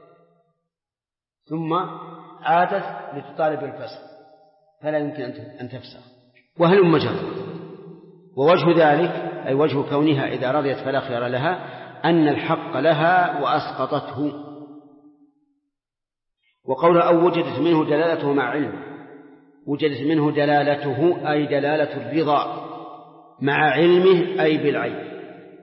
ثم عادت لتطالب بالفسخ، فلا يمكن أن تفسخ. وهل مجرد. ووجه ذلك أي وجه كونها إذا رضيت فلا خيار لها أن الحق لها وأسقطته. وقول أو وجدت منه دلالته مع علم، وجدت منه دلالته أي دلالة الرضا مع علمه أي بالعين،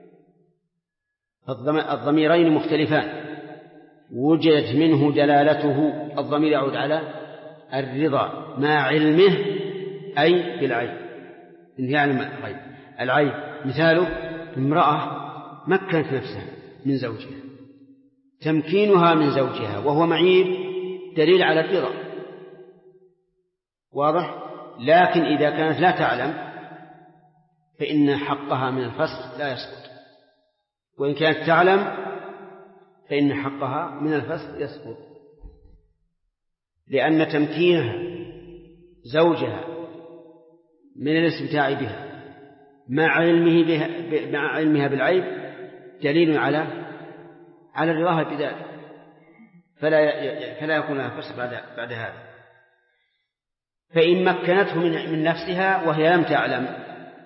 الضميرين مختلفان. وجدت منه دلالته، الضمير يعود على الرضا، مع علمه أي بالعين، إن يعلم العين. مثاله: امرأة مكنت نفسها من زوجها، تمكينها من زوجها وهو معيب دليل على الرضا، واضح؟ لكن إذا كانت لا تعلم فإن حقها من الفسخ لا يسقط، وإن كانت تعلم فإن حقها من الفسخ يسقط، لأن تمكينها زوجها من الاستمتاع بها مع علمها بالعيب دليل على رضاها بذلك، فلا يكون لها فسخ بعد هذا. فإن مكنته من نفسها وهي لم تعلم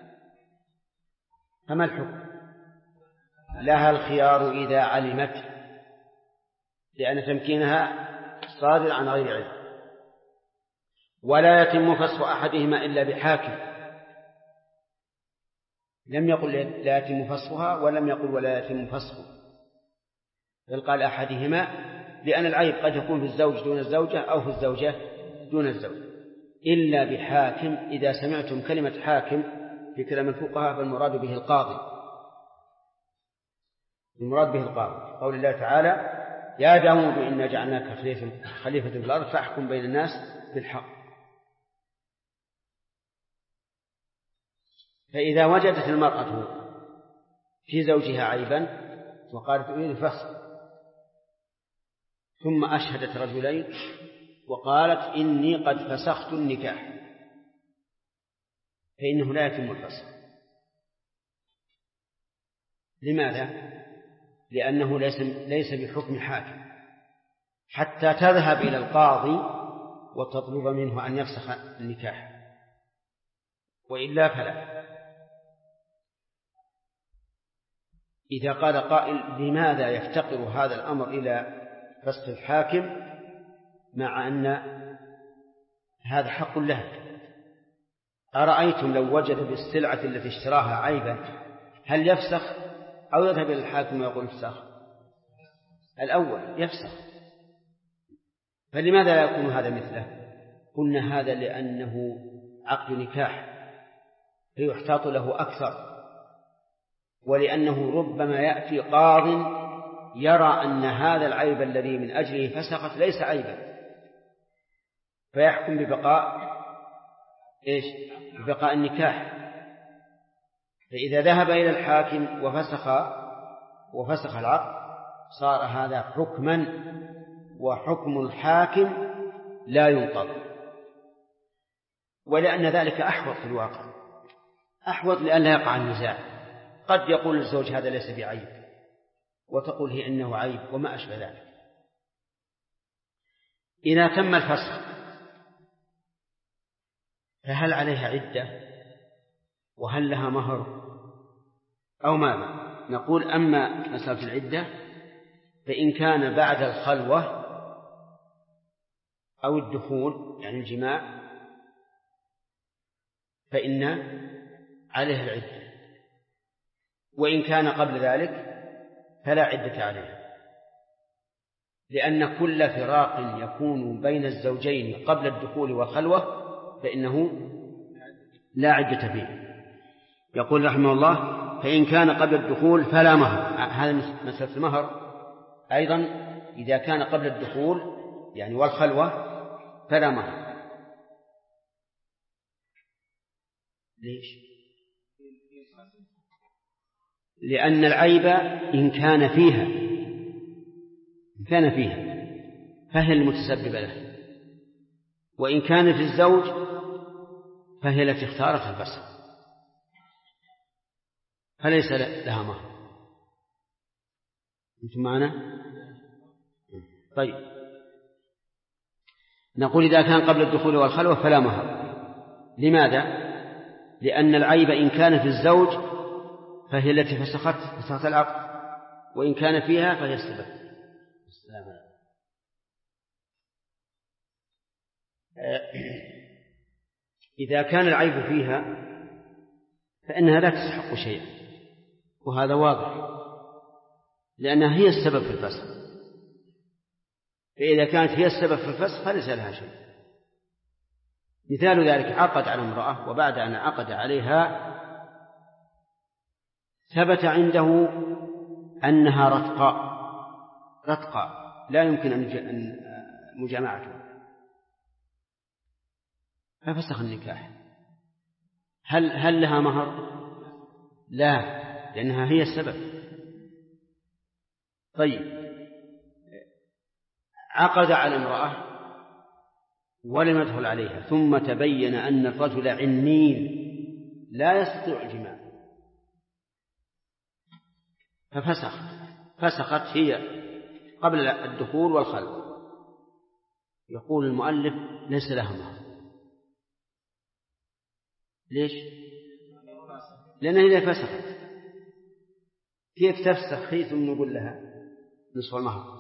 فما الحكم؟ لها الخيار إذا علمت، لأن تمكينها صادر عن غير علم. ولا يتم فسخ أحدهما إلا بحاكم، لم يقل لا يتم فسخها ولم يقل ولا يتم فسخه، بل قال أحدهما، لأن العيب قد يكون في الزوج دون الزوجة أو في الزوجة دون الزوج. إلا بحاكم، إذا سمعتم كلمة حاكم في كلام الفقهاء فالمراد به القاضي، المراد به القاضي. قول الله تعالى: يا داود إنا جعلناك خليفة في الأرض فاحكم بين الناس بالحق. فإذا وجدت المرأة في زوجها عيبا وقالت أريد الفسخ، ثم أشهدت رجلين وقالت إني قد فسخت النكاح، فإنه لا يتم الفسخ. لماذا؟ لأنه ليس بحكم حاكم حتى تذهب إلى القاضي وتطلب منه أن يفسخ النكاح، وإلا فلا. إذا قال قائل: لماذا يفتقر هذا الأمر إلى فسخ الحاكم مع أن هذا حق له؟ أرأيتم لو وجد بالسلعة التي اشتراها عيبا هل يفسخ أو يذهب إلى الحاكم ويقول افسخ؟ الأول يفسخ. فلماذا لا يكون هذا مثله؟ قلنا هذا لأنه عقد نكاح فيحتاط له أكثر، ولأنه ربما يأتي قاض يرى أن هذا العيب الذي من أجله فسخت ليس عيبا فيحكم ببقاء ببقاء النكاح. فإذا ذهب إلى الحاكم وفسخ العقد صار هذا حكما، وحكم الحاكم لا ينقض. ولأن ذلك أحوط في الواقع، أحوط لئلا يقع النزاع. قد يقول الزوج هذا ليس بعيب وتقول هي إنه عيب وما أشبه ذلك. إذا تم الفسخ فهل عليها عدة وهل لها مهر أو ماذا؟ نقول أما مسألة العدة فإن كان بعد الخلوة أو الدخول يعني الجماع فإن عليها العدة، وإن كان قبل ذلك فلا عدة عليها، لأن كل فراق يكون بين الزوجين قبل الدخول والخلوة فإنه لا عدة فيه. يقول رحمه الله فإن كان قبل الدخول فلا مهر. هذا مسألة المهر أيضا إذا كان قبل الدخول يعني والخلوة فلا مهر. ليش؟ لأن العيب إن كان فيها فهي المتسببة له، وإن كان في الزوج فهي التي اختارت الفسخ فليس لها مهر. أنتم معنا؟ طيب نقول إذا كان قبل الدخول والخلوة فلا مهر. لماذا؟ لأن العيب إن كان في الزوج فهي التي فسخت العقد، وإن كان فيها فهي السبب. السلام عليكم. إذا كان العيب فيها فإنها لا تستحق شيئا، وهذا واضح لأنها هي السبب في الفسخ. فإذا كانت هي السبب في الفسخ فليس لها شيء. مثال ذلك عقد على امرأة وبعد أن عقد عليها ثبت عنده أنها رتقاء لا يمكن أن مجامعته ففسخ النكاح. هل لها مهر؟ لا، لأنها هي السبب. طيب عقد على امرأة ولم يدخل عليها ثم تبين أن الرجل عنين لا يستطيع الجماع ففسخت هي قبل الدخول والخلوة. يقول المؤلف ليس لها مهر. ليش؟ لأنها إذا فسخت كيف تفسخ هي ثم نقول لها نصف المهر؟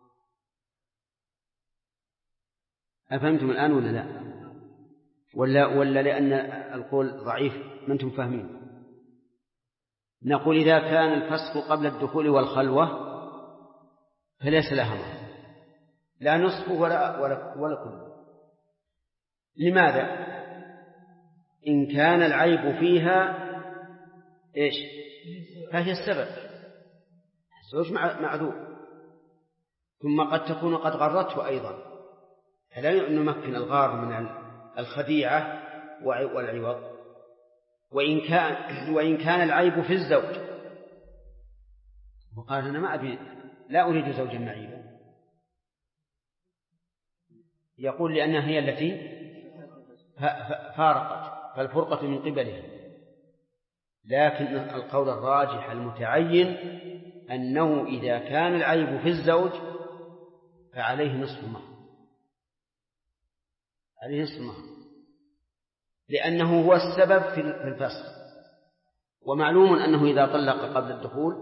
أفهمتم الآن ولا لا؟ ولا لأن القول ضعيف ما أنتم فاهمين؟ نقول إذا كان الفسخ قبل الدخول والخلوة فليس لها مهر، لا نصف ولا كله. لماذا؟ إن كان العيب فيها إيش؟ فهي السبب. الزوج معذور، ثم قد تكون قد غرته أيضا، فلا نمكن الغار من الخديعة والعوض. وإن كان العيب في الزوج وقال أنا لا أريد زوجا معيبا، يقول لأنها هي التي فارقت فالفرقة من قبلها. لكن القول الراجح المتعين أنه إذا كان العيب في الزوج فعليه نصف المهر، عليه نصف المهر، لأنه هو السبب في الفسخ. ومعلوم أنه إذا طلق قبل الدخول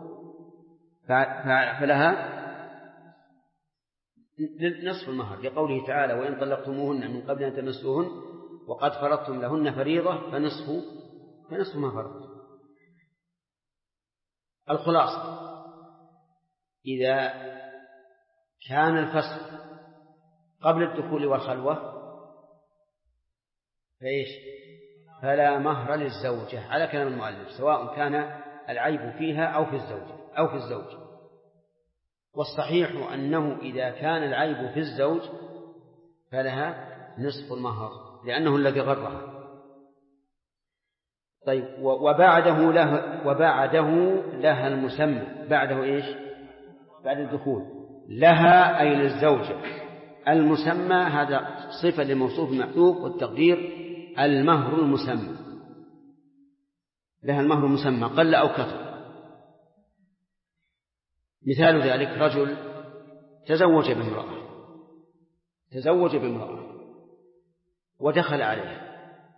فلها نصف المهر، لقوله تعالى وإن طلقتموهن من قبل أن تمسوهن وقد فرضتم لهن فريضة فنصف ما فرضتم. الخلاصة إذا كان الفسخ قبل الدخول والخلوة فلا مهر للزوجة على كلام المؤلف، سواء كان العيب فيها أو في الزوج. والصحيح أنه إذا كان العيب في الزوج فلها نصف المهر لأنه الذي غرها. طيب وبعده لها المسمى. بعده إيش؟ بعد الدخول. لها أي للزوجة. المسمى هذا صفة لموصوف محذوف، والتقدير المهر المسمى. لها المهر المسمى قل أو كثر. مثال ذلك رجل تزوج بامرأة ودخل عليها،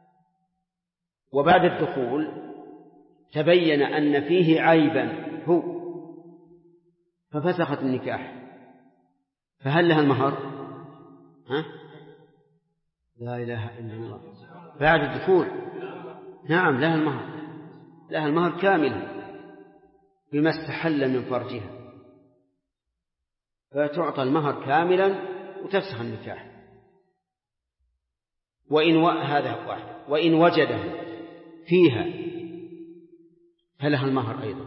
وبعد الدخول تبين أن فيه عيبا هو ففسخت النكاح، فهل لها المهر؟ لا إله إلا الله. بعد الدخول نعم لها المهر كاملا بما استحل من فرجها، فتعطى المهر كاملا وتفسخ النكاح. وإن وجده فيها فلها المهر أيضا.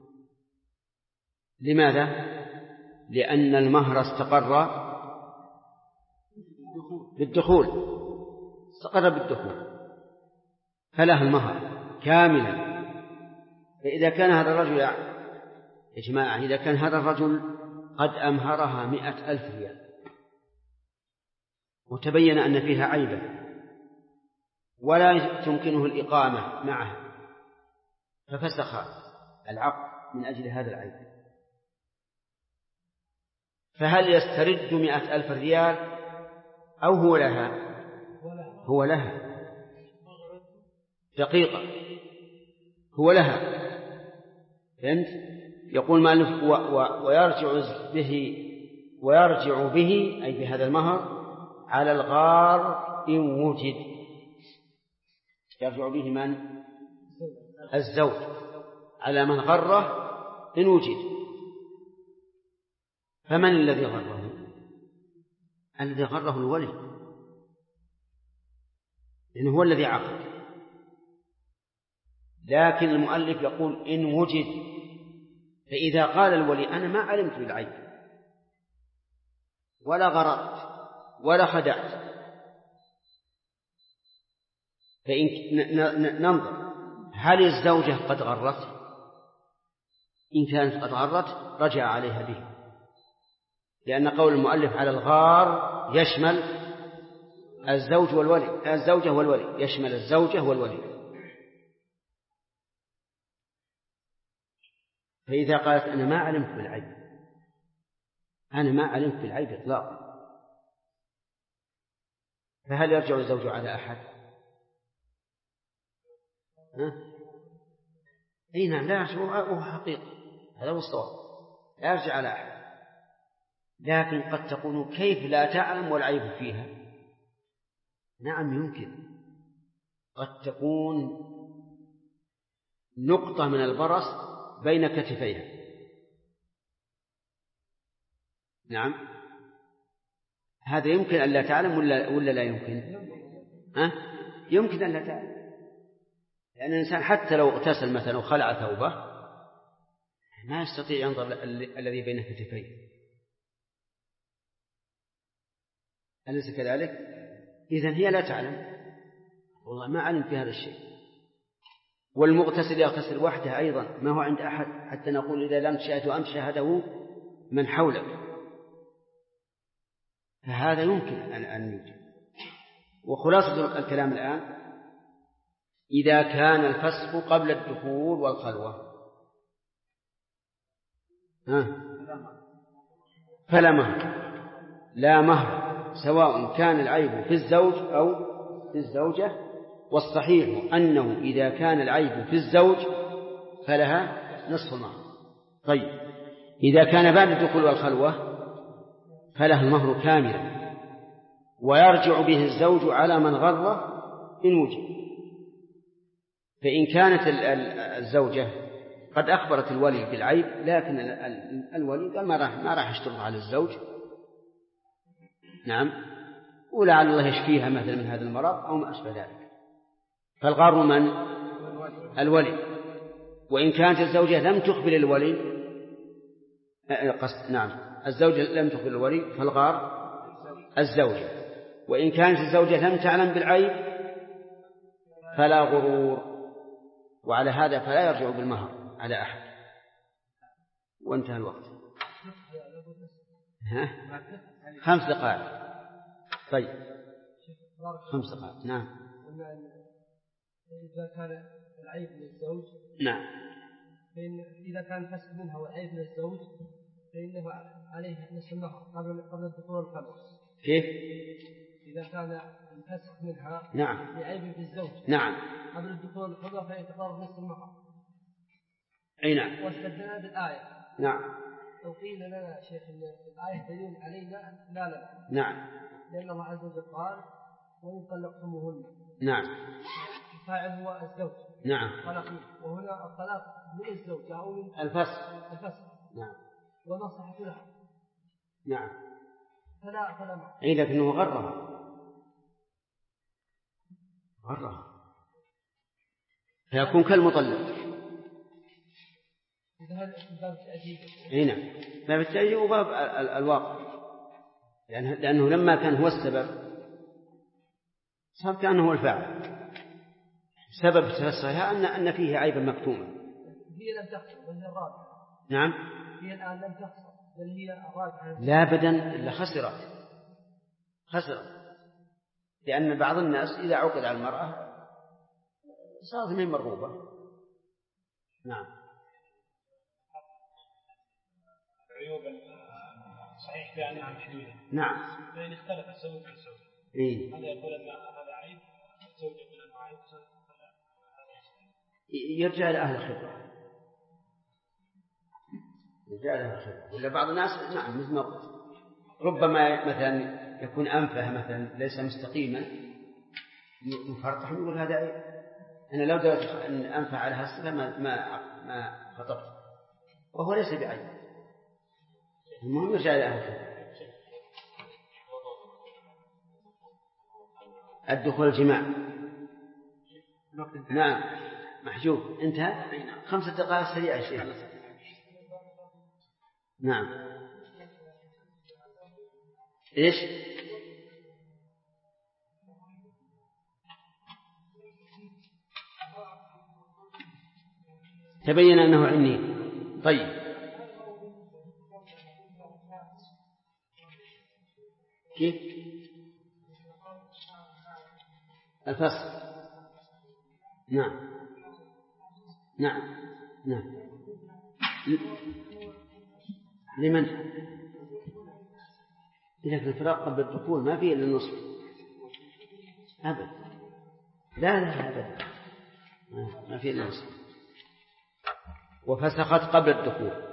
لماذا؟ لأن المهر استقر بالدخول، فلها المهر كاملا. فإذا كان هذا الرجل يا جماعة، إذا كان هذا الرجل قد أمهرها 100,000 ريال وتبين أن فيها عيبا ولا تمكنه الإقامة معه، ففسخ العقد من أجل هذا العيب، فهل يسترد 100,000 ريال أو هو لها؟ هو لها دقيقة، هو لها. فهمت؟ يقول مالك ويرجع به أي بهذا المهر على الغار إن وجد. يرجع به من؟ الزوج على من غره إن وجد. فمن الذي غره؟ الذي غره الولي، لأنه هو الذي عقد. لكن المؤلف يقول إن وجد، فإذا قال الولي أنا ما علمت بالعيب ولا غررت ولا خدعت، فإن ننظر هل الزوجة قد غرت؟ إن كانت قد غرت رجع عليها به، لأن قول المؤلف على الغار يشمل الزوجة والولي، يشمل الزوجة والولي. فإذا قالت أنا ما علمت بالعيب إطلاقا، فهل يرجع الزوج على أحد؟ أي نعم، لا يرجع، هو حقيقة، هذا هو الصواب، لا يرجع على أحد. لكن قد تقول كيف لا تعلم والعيب فيها؟ نعم يمكن، قد تكون نقطة من البرص بين كتفيها، نعم، هذا يمكن أن لا تعلم ولا لا يمكن؟ يمكن أن لا تعلم، لأن الإنسان حتى لو اغتسل مثلا وخلع ثوبه ما يستطيع ينظر الذي بين كتفيه، أليس كذلك؟ إذن هي لا تعلم، والله ما علم في هذا الشيء. والمغتسل يغتسل وحده أيضا، ما هو عند أحد حتى نقول إذا لم تشاهد وأنت شاهده من حولك، فهذا يمكن أن يوجد. وخلاصة الكلام الآن إذا كان الفسخ قبل الدخول والخلوة فلا مهر، لا مهر، سواء كان العيب في الزوج أو في الزوجة. والصحيح أنه إذا كان العيب في الزوج فلها نصف المهر. طيب إذا كان بعد الدخول والخلوة فلها المهر كاملا، ويرجع به الزوج على من غره إن وجد. فإن كانت الزوجة قد أخبرت الولي بالعيب لكن الولي قال ما راح يشترط على الزوج، نعم، ولعل الله يشفيها مثلا من هذا المرض أو ما أشبه ذلك، فالغار من؟ الولي. وإن كانت الزوجة لم تخبر الولي، نعم، الزوجة لم تخبر الولي فالغار الزوجة. وإن كانت الزوجة لم تعلم بالعيب فلا غرور، وعلى هذا فلا يرجع بالمهر على أحد. وانتهى الوقت. 5 دقائق. طيب 5 دقائق. نعم. إذا كان العيب للزوج، نعم، فإن إذا كان فسخ منها والعيب للزوج فإنه عليه نصف المهر قبل الدخول الخلوة. كيف؟ إذا كان الفسخ منها نعم لعيب للزوج، نعم، قبل الدخول الخلوة فيتقرر نصف المهر. أي نعم. واستدلنا بالآية. نعم. لو قيل لنا شيخ أن الآية دليل علينا لا. نعم. لأن الله عز وجل قال وإن طلقتموهن. نعم. الفاعل هو الزوج. نعم. وهنا الطلاق من الزوج أو من الفسخ. نعم. ونصحت لها. نعم. فلا ما. أي لكنه غرها. فيكون كالمطلق. هنا باب التأجيل وباب الواقع، لأنه لما كان هو السبب صار كأنه هو الفاعل. سبب تفسرها أن فيه عيبا مكتوما. هي لم تحصل بل هي الرابعة. نعم. هي الآن لم تحصل بل هي الرابعة. لا أبدا إلا خسرت، لأن بعض الناس إذا عقد على المرأة صارت من مرغوبة. نعم. عيوب صحيح بأنها محدودة. نعم. فإن اختلف الزوج عن الزوجة. إيه؟ هذا يقول أن هذا عيب، الزوج يقول أنه عيب. يرجع لأهل الخبرة. ولا بعض الناس نعم مثل ما قلت ربما مثلا يكون أنفه مثلا ليس مستقيما يفرطح يقول هذا عيب. أنا لو درت أن أنفع على هالصفة ما خطبت، وهو ليس بعيب. المهم يرجع إلى أهل الدخول الجماع. نعم محجوب. انتهى. 5 دقائق سريعة يا شيخ. نعم. إيش؟ تبين أنه عني. طيب كيف؟ الفصل. نعم. لمن؟ إذا في الفراق قبل الدخول ما فيه إلا النصف أبدا. لا أبدا ما فيه إلا النصف. وفسخت قبل الدخول.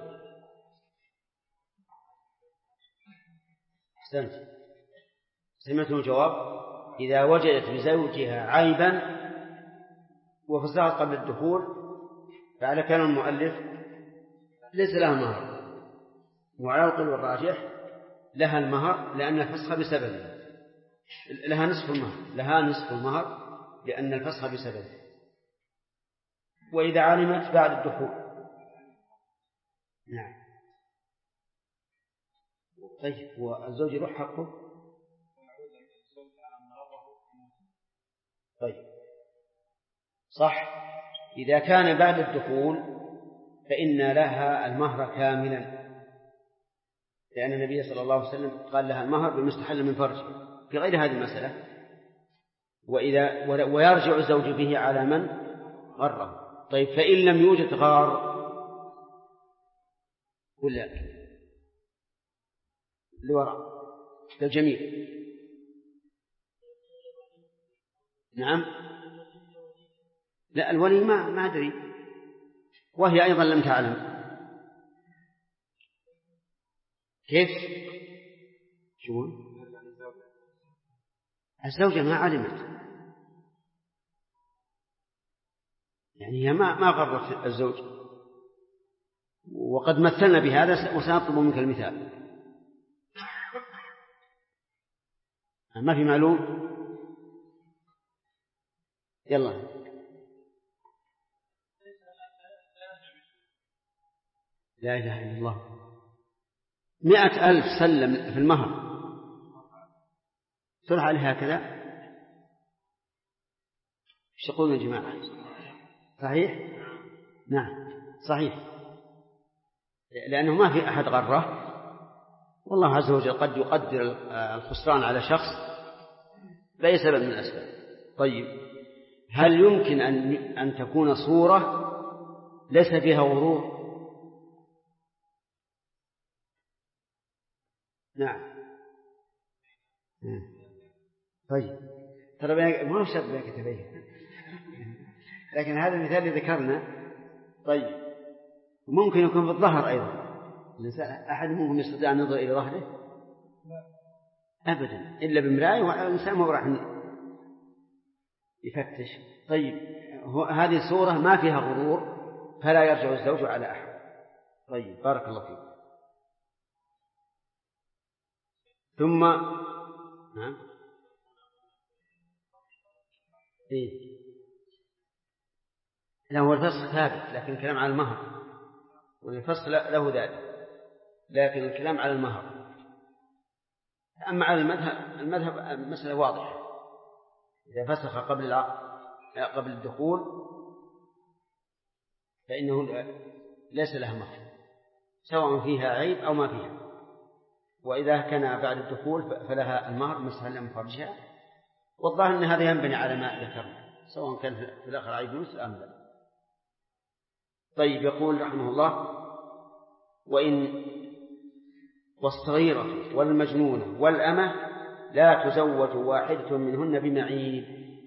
أحسنت. سمعتم الجواب؟ إذا وجدت بزوجها عيبا وفسخت قبل الدخول فعلى كلام المؤلف ليس لها مهر، وعلى القول والراجح لها المهر لأن الفسخ بسببه. لها نصف المهر لأن الفسخ بسببه. وإذا علمت بعد الدخول. نعم. طيب والزوج يروح حقه. طيب صح. إذا كان بعد الدخول فإن لها المهر كاملا، لأن النبي صلى الله عليه وسلم قال لها المهر بمستحل من فرجه في غير هذه المسألة. ويرجع الزوج به على من غره. طيب فإن لم يوجد غار ولا لوراء كالجميل. نعم. لا الولي ما أدري، وهي أيضا لم تعلم. كيف؟ شو الزوجة ما علمت. يعني هي ما غرت الزوج. وقد مثلنا بهذا وسنطلب منك المثال. ما في معلوم؟ يلا. لا إله إلا الله. 100,000 سلم في المهر صلح عليها هكذا. ايش يقولون يا جماعة؟ صحيح؟ نعم صحيح، لأنه ما في أحد غره، والله عز وجل قد يقدر الخسران على شخص بأي سبب من الأسباب. طيب، هل يمكن أن تكون صورة ليس فيها غرور؟ نعم. طيب، ترى ما هو شرط بين كتبيه، لكن هذا المثال اللي ذكرنا. طيب، ممكن يكون في الظهر أيضا. الإنسان أحد ممكن يستطيع أن ينظر إلى ظهره؟ أبدا، إلا بمراية، والإنسان ما راح يفتش. طيب، هذه صورة ما فيها غرور، فلا يرجع الزوج على أحد. طيب، بارك الله فيك. ثم نعم. له الفسخ ثابت، لكن الكلام على المهر، والفسخ له ذلك، لكن الكلام على المهر. أما على المذهب مسألة واضحة. إذا فسخ قبل الدخول فإنه ليس لها مهر، سواء فيها عيب أو ما فيها. وإذا كان بعد الدخول فلها المهر مسهل من فرجها. والظاهر أن هذا ينبني على ما ذكرنا، سواء كان في الآخر عيب مثل أم لا. طيب، يقول رحمه الله: والصغيرة والمجنونة والأمة لا تزوج واحدة منهن بمعيب.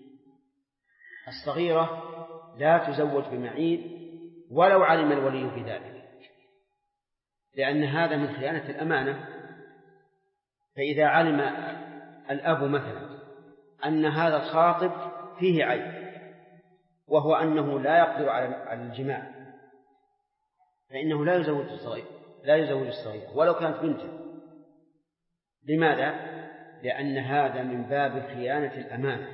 الصغيرة لا تزوج بمعيب ولو علم الولي بذلك، لأن هذا من خيانة الأمانة. فإذا علم الأب مثلا أن هذا الخاطب فيه عيب، وهو أنه لا يقدر على الجماع، فإنه لا يزوج الصغيرة ولو كانت بنته. لماذا؟ لأن هذا من باب خيانة الأمانة.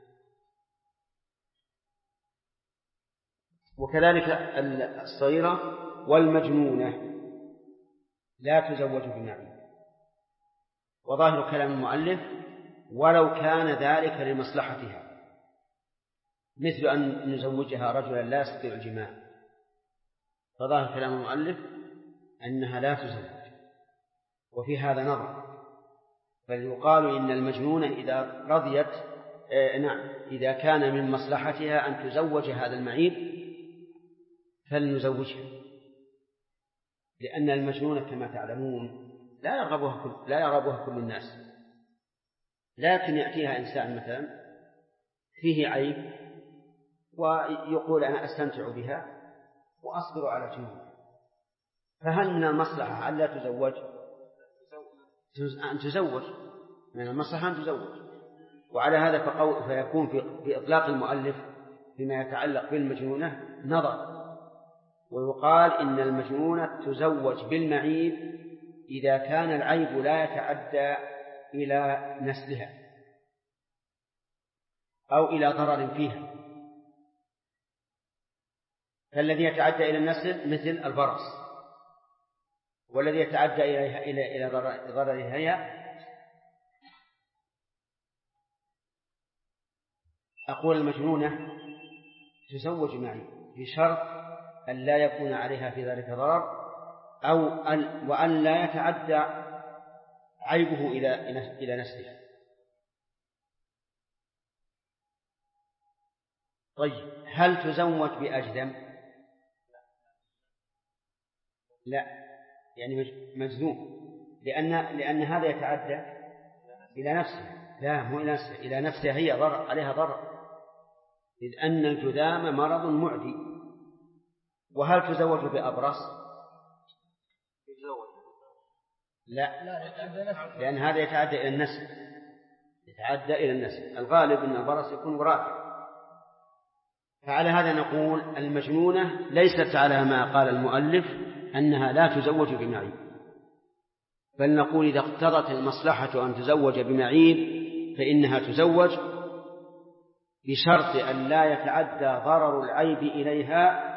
وكذلك الصغيرة والمجنونة لا تزوج بمعيب. وظاهر كلام المؤلف: ولو كان ذلك لمصلحتها، مثل أن نزوجها رجلا لا يستطيع الجماع. فظاهر كلام المؤلف أنها لا تزوج. وفي هذا نظر، بل يقال إن المجنونة إذا رضيت إذا كان من مصلحتها أن تزوج هذا المعيب فلنزوجها، لأن المجنونة كما تعلمون لا يرغبها كل الناس. لكن يأتيها إنسان مثلا فيه عيب ويقول أنا أستمتع بها وأصبر على جنونها، فهل من المصلحة أن لا تزوج؟ أن تزوج، من المصلحة أن تزوج. وعلى هذا فيكون في إطلاق المؤلف فيما يتعلق بالمجنونة نظر، ويقال إن المجنونة تزوج بالمعيب إذا كان العيب لا يتعدى إلى نسلها أو إلى ضرر فيها. فالذي يتعدى إلى النسل مثل البرص، والذي يتعدى إلى ضررها هي. أقول المجنونة تزوج معي بشرط أن لا يكون عليها في ذلك ضرر، وأن لا يتعدى عيبه إلى نسلها. طيب، هل تزوج بأجدم؟ لا، يعني مجذوم، لأن هذا يتعدى إلى نفسه. لا، مو إلى نفسه، إلى نفسها هي عليها ضرر، إذ أن الجذام مرض معدي. وهل تزوج بأبرص؟ لا، لأن هذا يتعدى إلى النسل. الغالب أن البرص يكون وراثي، فعلى هذا نقول المجنونة ليست على ما قال المؤلف أنها لا تزوج بمعيب، بل نقول إذا اقتضت المصلحة أن تزوج بمعيب فإنها تزوج بشرط أن لا يتعدى ضرر العيب إليها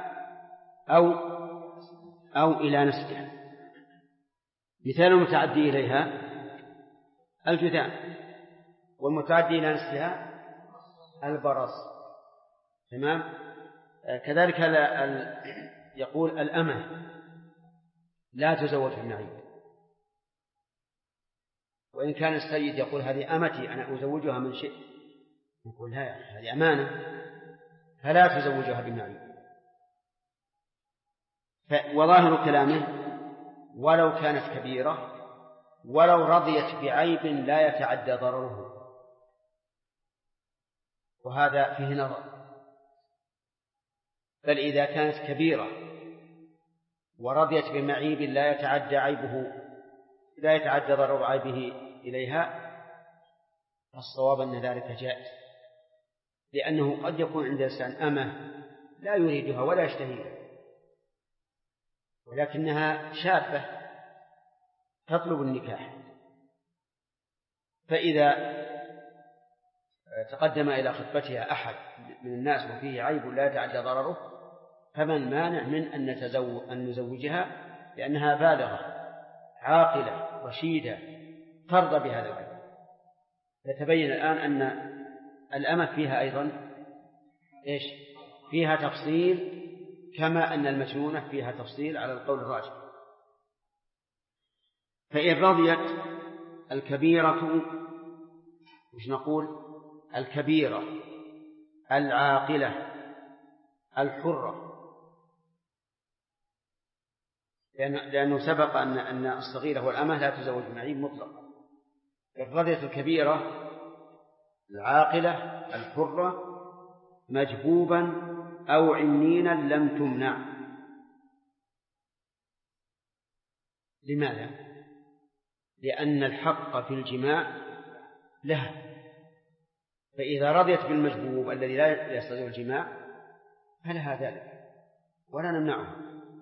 أو إلى نفسها. مثال المتعدي إليها الجذام، والمتعدي إلى نفسها البرص. تمام. كذلك يقول الأمة لا تزوج بالمعيب، وإن كان السيد يقول هذه أمتي أنا أزوجها من شئت، نقول لا، هذه أمانة فلا تزوجها بالمعيب. وظاهر كلامه ولو كانت كبيرة ولو رضيت بعيب لا يتعدى ضرره، وهذا فيه نظر. بل إذا كانت كبيرة ورضيت بمعيب لا يتعدى ضرر عيبه إليها، فالصواب أن ذلك جائز، لأنه قد يكون عند الإنسان أمة لا يريدها ولا يشتهيها، ولكنها شابة تطلب النكاح، فإذا تقدم إلى خطبتها أحد من الناس وفيه عيب لا يتعدى ضرره، فمن مانع من أن نزوجها، لأنها بالغة عاقلة رشيدة ترضى بهذا العيب. يتبين الآن أن الأمة فيها أيضا فيها تفصيل، كما أن المجنونة فيها تفصيل على القول الراجح. فإن رضيت الكبيرة، وش نقول؟ الكبيرة العاقلة الحرة، لأنه سبق أن الصغيرة والأمة لا تزوج بالمعيب مطلقا. إن رضيت الكبيرة العاقلة الحرة مجبوبا أو عنينا لم تمنع. لماذا؟ لأن الحق في الجماع لها، فإذا رضيت بالمجبوب الذي لا يستطيع الجماع فلها ذلك ولا نمنعه.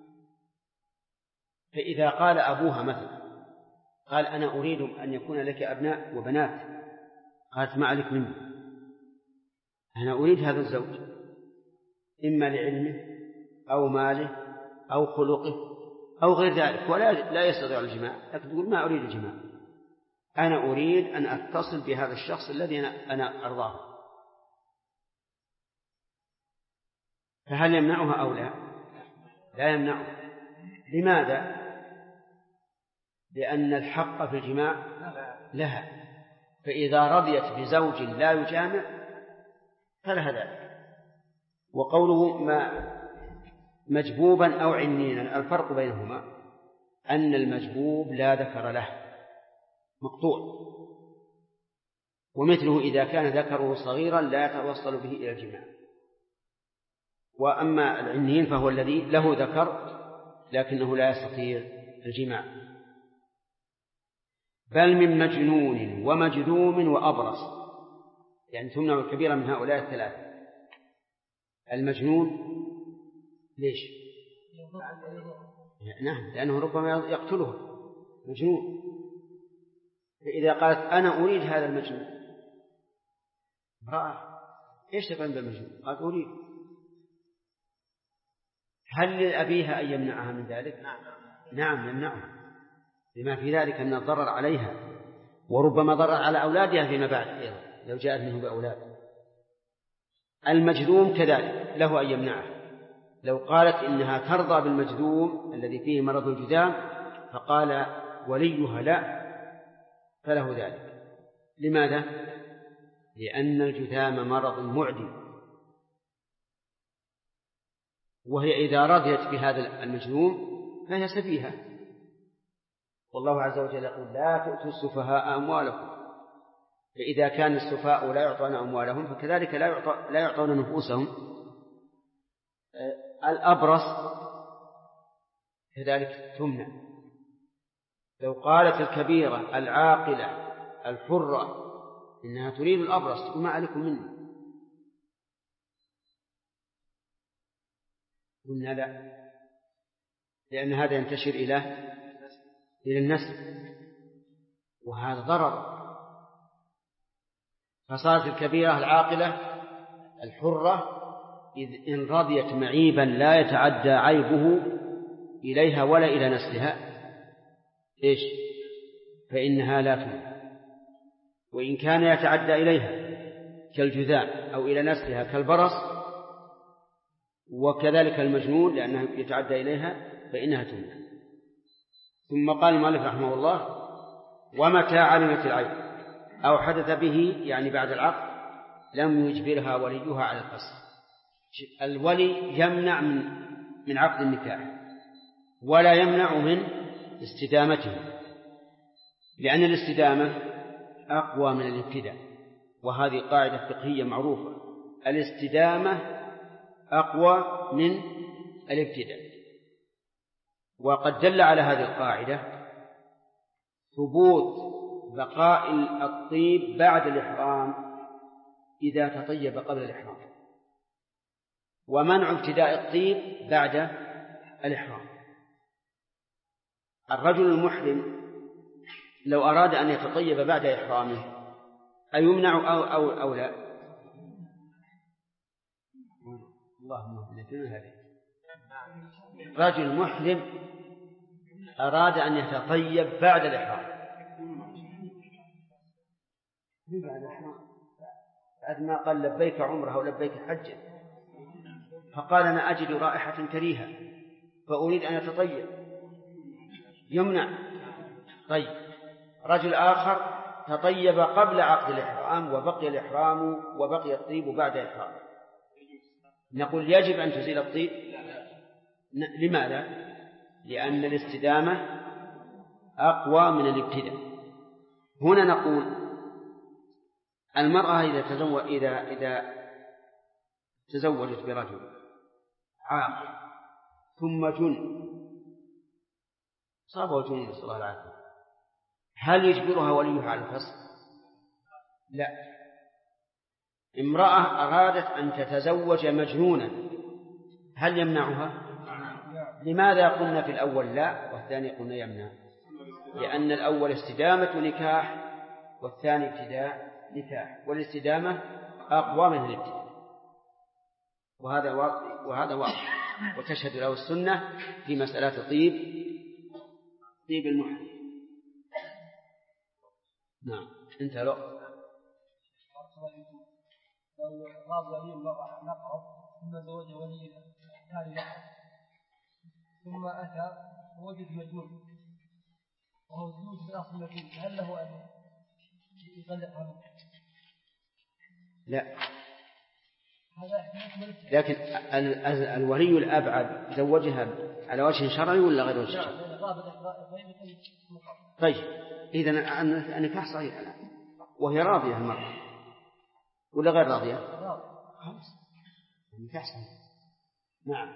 فإذا قال أبوها مثلا قال أنا أريد أن يكون لك أبناء وبنات، قالت ما عليك منه، أنا أريد هذا الزوج إما لعلمه أو ماله أو خلقه أو غير ذلك، ولا لا يستطيع الجماع، لكن تقول ما أريد الجماع، أنا أريد أن أتصل بهذا الشخص الذي أنا أرضاه. فهل يمنعها أو لا؟ لا يمنعها. لماذا؟ لأن الحق في الجماع لها، فإذا رضيت بزوج لا يجامع فلها ذلك. وقوله ما مجبوبا أو عنينا، الفرق بينهما أن المجبوب لا ذكر له مقطوع، ومثله إذا كان ذكره صغيرا لا يتوصل به إلى الجماع. وأما العنين فهو الذي له ذكر لكنه لا يستطيع الجماع. بل من مجنون ومجذوم وأبرص، يعني تمنع الكبيرة من هؤلاء الثلاثة. المجنون ليش؟ نعم، لأنه ربما يقتلها مجنون. فإذا قالت أنا أريد هذا المجنون، امرأة إيش تفعل بالمجنون؟ قالت أريد، هل لأبيها أن يمنعها من ذلك؟ نعم يمنعها، لما في ذلك من الضرر عليها، وربما ضرر على أولادها فيما بعد أيضا لو جاءت منه بأولاد. المجذوم كذلك له أن يمنعه، لو قالت إنها ترضى بالمجذوم الذي فيه مرض الجذام فقال وليها لا فله ذلك. لماذا؟ لأن الجذام مرض معدي، وهي إذا رضيت بهذا المجذوم فهي سفيهة، والله عز وجل يقول لا تؤتوا السفهاء أموالكم. فإذا كان السفهاء لا يعطون أموالهم فكذلك لا يعطون نفوسهم. الأبرص كذلك تمنع. لو قالت الكبيرة العاقلة الحرة إنها تريد الأبرص تقول ما عليكم مني، قلنا لا، لأن هذا ينتشر إلى النسل، وهذا ضرر. فصارت الكبيرة العاقلة الحرة إن رضيت معيبا لا يتعدى عيبه إليها ولا إلى نسلها فإنها لا تمنع. وإن كان يتعدى إليها كالجذام أو إلى نسلها كالبرص وكذلك المجنون لأنه يتعدى إليها فإنها تمنع. ثم قال المؤلف رحمه الله: ومتى علمت العيب أو حدث به يعني بعد العقد لم يجبرها وليها على الفسخ. الولي يمنع من عقد النكاح ولا يمنع من استدامته، لأن الاستدامة أقوى من الابتداء، وهذه قاعدة فقهية معروفة: الاستدامة أقوى من الابتداء. وقد دل على هذه القاعدة ثبوت بقاء الطيب بعد الإحرام إذا تطيب قبل الإحرام، ومنع ابتداء الطيب بعد الإحرام. الرجل المحرم لو أراد أن يتطيب بعد إحرامه أيمنع أو لا؟ اللهم هذه رجل محرم أراد أن يتطيب بعد الإحرام بعد ما قال لبيك عمره أو لبيك حجة، فقال أنا أجد رائحة كريهة فأريد أن يتطيب، يمنع. طيب رجل آخر تطيب قبل عقد الإحرام وبقي الإحرام وبقي الطيب بعد الإحرام، نقول يجب أن تزيل الطيب. لماذا؟ لأن الاستدامة أقوى من الابتداء. هنا نقول المرأة إذا تزوجت برجل عاقل ثم جن صابه جن نسأل الله العافية، هل يجبرها وليها على الفسخ؟ لا. امرأة أرادت أن تتزوج مجنونا هل يمنعها؟ لماذا قلنا في الأول لا والثاني قلنا يمنع؟ لأن الأول استدامة نكاح والثاني ابتداء نكاح، والاستدامة أقوى من الابتداء، وهذا واضح وتشهد له السنة في مسألة طيب المحرم. نعم انتهى له. لو غاب ولي المرأة نقرب ثم زوج ولي الثاني ثم أتى ووجد مجنون وهو الزوج بالأصل مجنون، هل له أن يطلقها؟ لا، لكن الولي الأبعد زوجها على وجه شرعي ولا غير وجه شرعي؟ طيب إذن النكاح صحيح الآن وهي راضية المرأة ولا غير راضية؟ خلاص النكاح صحيح. نعم.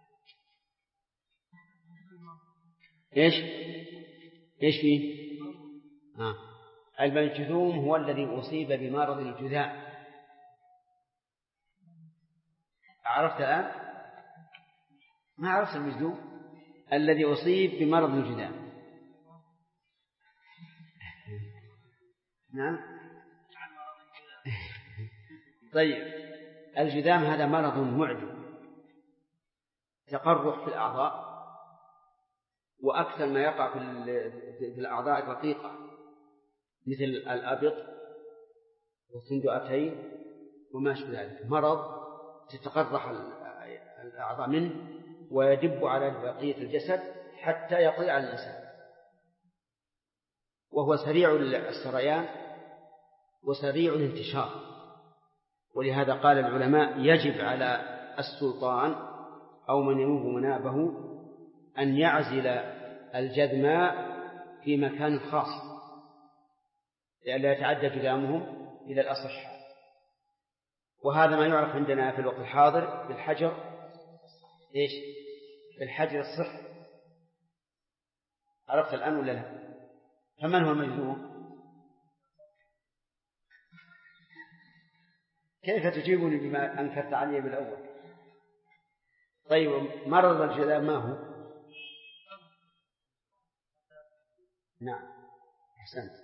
إيش فيه؟ المجذوم هو الذي أصيب بمرض الجذام. عرفت الآن؟ ما عرفت المجذوم الذي أصيب بمرض الجذام. نعم. طيب الجذام هذا مرض معدي تقرح في الأعضاء، وأكثر ما يقع في الأعضاء الرقيقة مثل الأبط والصندوقتين وما شابه ذلك، مرض تتقرح الأعضاء منه ويدب على بقية الجسد حتى يقضي على الإنسان، وهو سريع السريان وسريع الانتشار. ولهذا قال العلماء يجب على السلطان أو من ينوب منابه أن يعزل الجذماء في مكان خاص لئلا يتعدى جذامهم إلى الأصحاء. وهذا ما يعرف عندنا في الوقت الحاضر بالحجر بالحجر الصحي. عرفت الآن ولا لا؟ فمن هو المجذوم؟ كيف تجيبني بما أنكرت علي بالأول؟ طيب مرض الجذام ما هو؟ نعم أحسنت.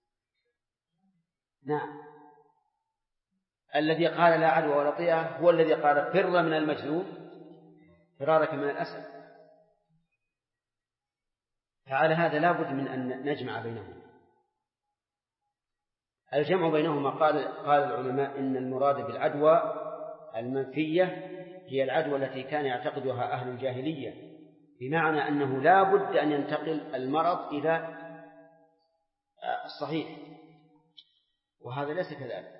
نعم الذي قال لا عدوى ولا طيئة هو الذي قال فر من المجذوم فرارك من الأسد. فعلى هذا لا بد من أن نجمع بينهما. الجمع بينهما قال العلماء إن المراد بالعدوى المنفية هي العدوى التي كان يعتقدها أهل الجاهلية، بمعنى أنه لا بد أن ينتقل المرض إلى الصحيح، وهذا ليس كذلك.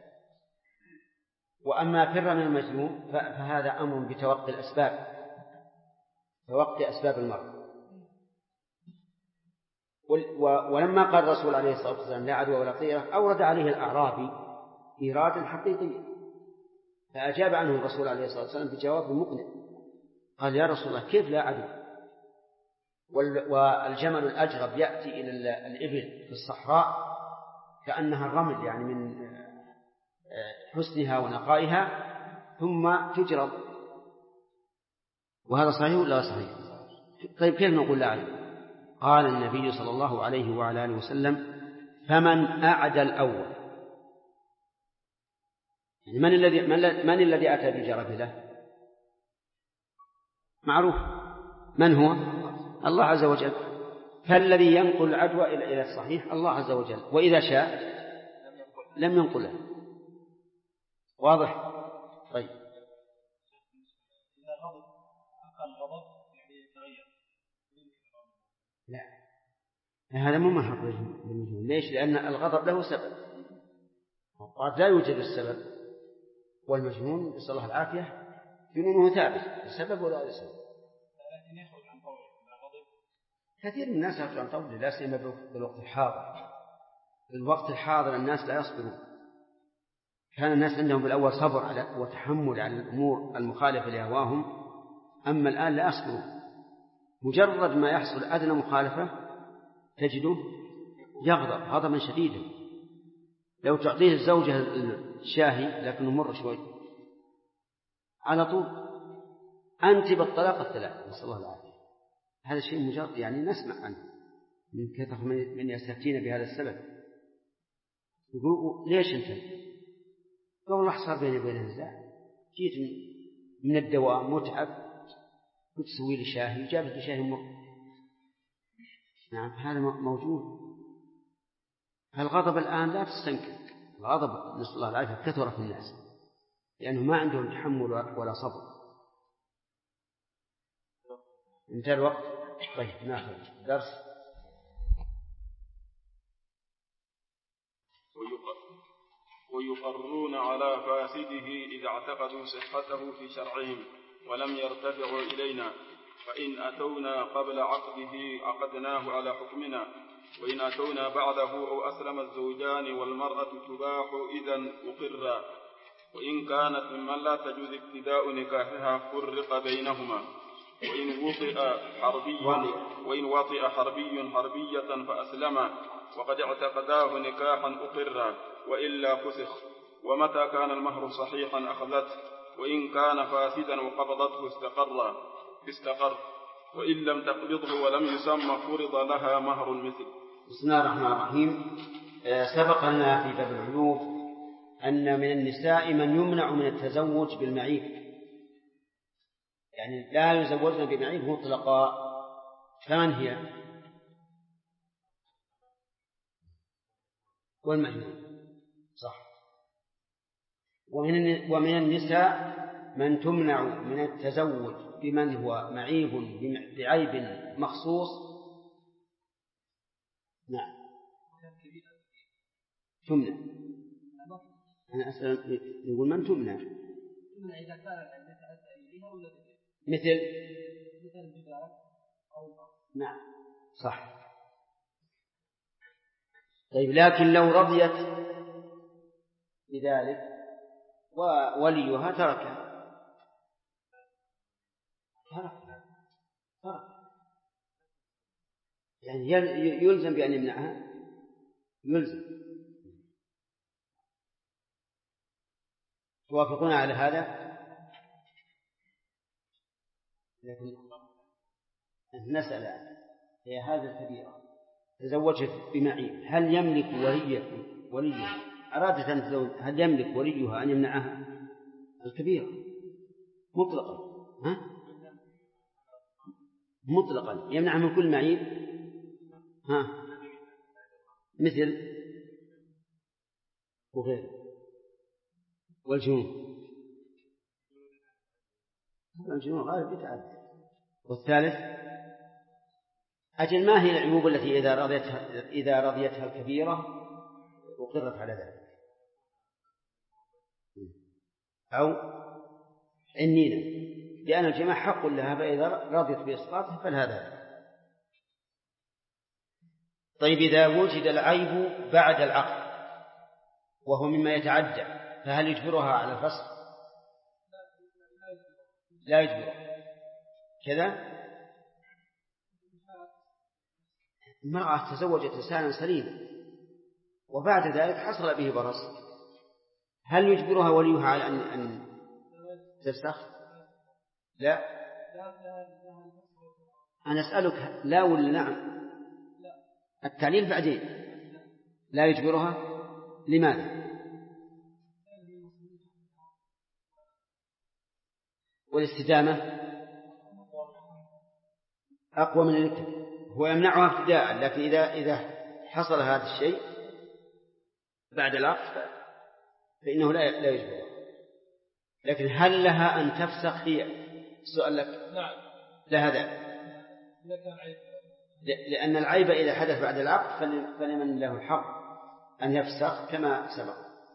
وأما فر من المجذوم فهذا أمر بتوقي الأسباب، توقي أسباب المرض. ولما قال الرسول عليه الصلاة والسلام لا عدوى ولا طيرة أورد عليه الأعرابي إيرادا حقيقيا، فأجاب عنه الرسول عليه الصلاة والسلام بجواب مقنع. قال يا رسول الله كيف لا عدوى؟ والجمل الأجرب يأتي إلى الإبل في الصحراء كأنها الرمل، يعني من حسنها ونقائها، ثم تجرب، وهذا صحيح ولا صحيح؟ طيب كيف نقول لا عدوى؟ قال النبي صلى الله عليه وعلى آله وسلم فمن أعدى الأول. يعني من الذي أتى بجربه؟ معروف من هو؟ الله عز وجل. فالذي ينقل العدوى إلى الصحيح الله عز وجل، وإذا شاء لم ينقله. واضح؟ طيب لا هذا مو محق للمجنون. ليش؟ لأن الغضب له سبب، وقد لا يوجد السبب، والمجنون نسأل الله العافية جنونه ثابت السبب ولا السبب. كثير من الناس يخرج عن طوله، لا سيما بالوقت الحاضر. في الوقت الحاضر الناس لا يصبرون. كان الناس عندهم بالأول صبر وتحمل على الأمور المخالفة لهواهم، أما الآن لا يصبرون. مجرد ما يحصل أدنى مخالفة تجده يغضب غضبا شديدا. لو تعطيه الزوجة الشاهي لكنه مر شوي على طول أنت بالطلاق الثلاث، نسأل الله العافية. هذا شيء مجرد يعني نسمع عنه من كثر من يستفتين بهذا السبب. يقول ليش أنت؟ قال الله صار بيني وبين نزاع، جيت من الدوام متعب، قلت سوي لي شاهي، جابت لي شاهي مر. نعم هذا موجود. فالغضب الآن لا تستنكر، الغضب نسأل الله العافية كثر في الناس لأنه ما عندهم تحمل ولا صبر. انتهى الوقت. طيب ناخذ درس. ويقرون على فاسده إذا اعتقدوا صحته في شرعهم ولم يرتفعوا إلينا، فإن أتونا قبل عقده عقدناه على حكمنا، وإن أتونا بعده أو أسلم الزوجان والمرأة تباح إذن أقرا، وإن كانت ممن لا تجوز ابتداء نكاحها فرق بينهما، وإن وطئ حربي حربية فأسلما وقد اعتقداه نكاحا أقرا، وإلا فسخ. ومتى كان المهر صحيحا أخذته، وإن كان فاسدا وقبضته استقر، وإن لم تقبضه ولم يسمى فرض لها مهر مثل. بسم الله الرحمن الرحيم. سبق لنا في باب العيوب أن من النساء من يمنع من التزوج بالمعيب، يعني لا يزوجن بمعيب مطلقا. فمن هي؟ والمجنون، صح. ومن النساء من تمنع من التزوج بمن هو معيب بعيب مخصوص. نعم تمنع. أنا أسأل يقول من تمنع إذا كانت مثل الجدار أو نعم صح. طيب لكن لو رضيت بذلك ووليها ترك يعني يلزم بأن يمنعها، يلزم. توافقون على هذا؟ لكن نسأل هي هذا الكبيرة تزوجت بمعيب، هل يملك وليها أرادت أن تزوج، هل يملك وليها أن يمنعها؟ الكبيرة مطلقا، مطلقا يمنعها من كل معيب، مثل وغيره والجنون غالب يتعدى. والثالث أجل ما هي العيوب التي إذا رضيتها الكبيرة وقرت على ذلك؟ أو عنينا، لأن الجماع حق لها، فإذا رضيت بإسقاطه فلها ذلك. طيب إذا وجد العيب بعد العقد وهو مما يتعدى فهل يجبرها على الفسخ؟ لا يجبرها. كذا المرأة تزوجت إنسانا سليما وبعد ذلك حصل به برص، هل يجبرها وليها على أن تفسخ؟ لا. أنا أسألك لا ولا نعم؟ التعليل بعدين. لا يجبرها لماذا؟ والاستدامة أقوى من الاتفاق، هو يمنعها ابتداء، لكن إذا حصل هذا الشيء بعد العقد فإنه لا يجبرها. لكن هل لها أن تفسخ هي؟ السؤال لك. نعم. لها ذلك، لأن العيب إذا حدث بعد العقد فلمن له الحق أن يفسخ كما سبق.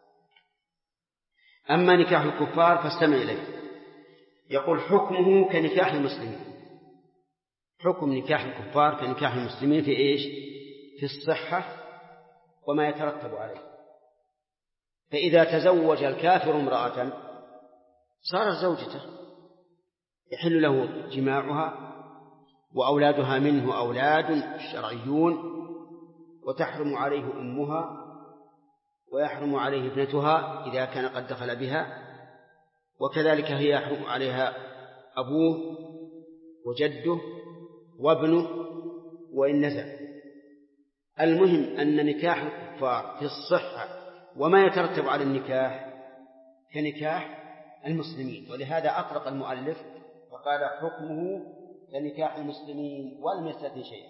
أما نكاح الكفار فاستمع إليه. يقول حكمه كنكاح المسلمين. حكم نكاح الكفار كنكاح المسلمين في إيش؟ في الصحة وما يترتب عليه. فإذا تزوج الكافر امرأة صارت زوجته، يحل له جماعها وأولادها منه أولاد شرعيون، وتحرم عليه أمها ويحرم عليه ابنتها إذا كان قد دخل بها، وكذلك هي يحرم عليها أبوه وجده وابنه وإن نزل. المهم أن نكاح الكفار في الصحة وما يترتب على النكاح كنكاح المسلمين، ولهذا أطلق المؤلف وقال حكمه كنكاح المسلمين ولم يستثني شيئا.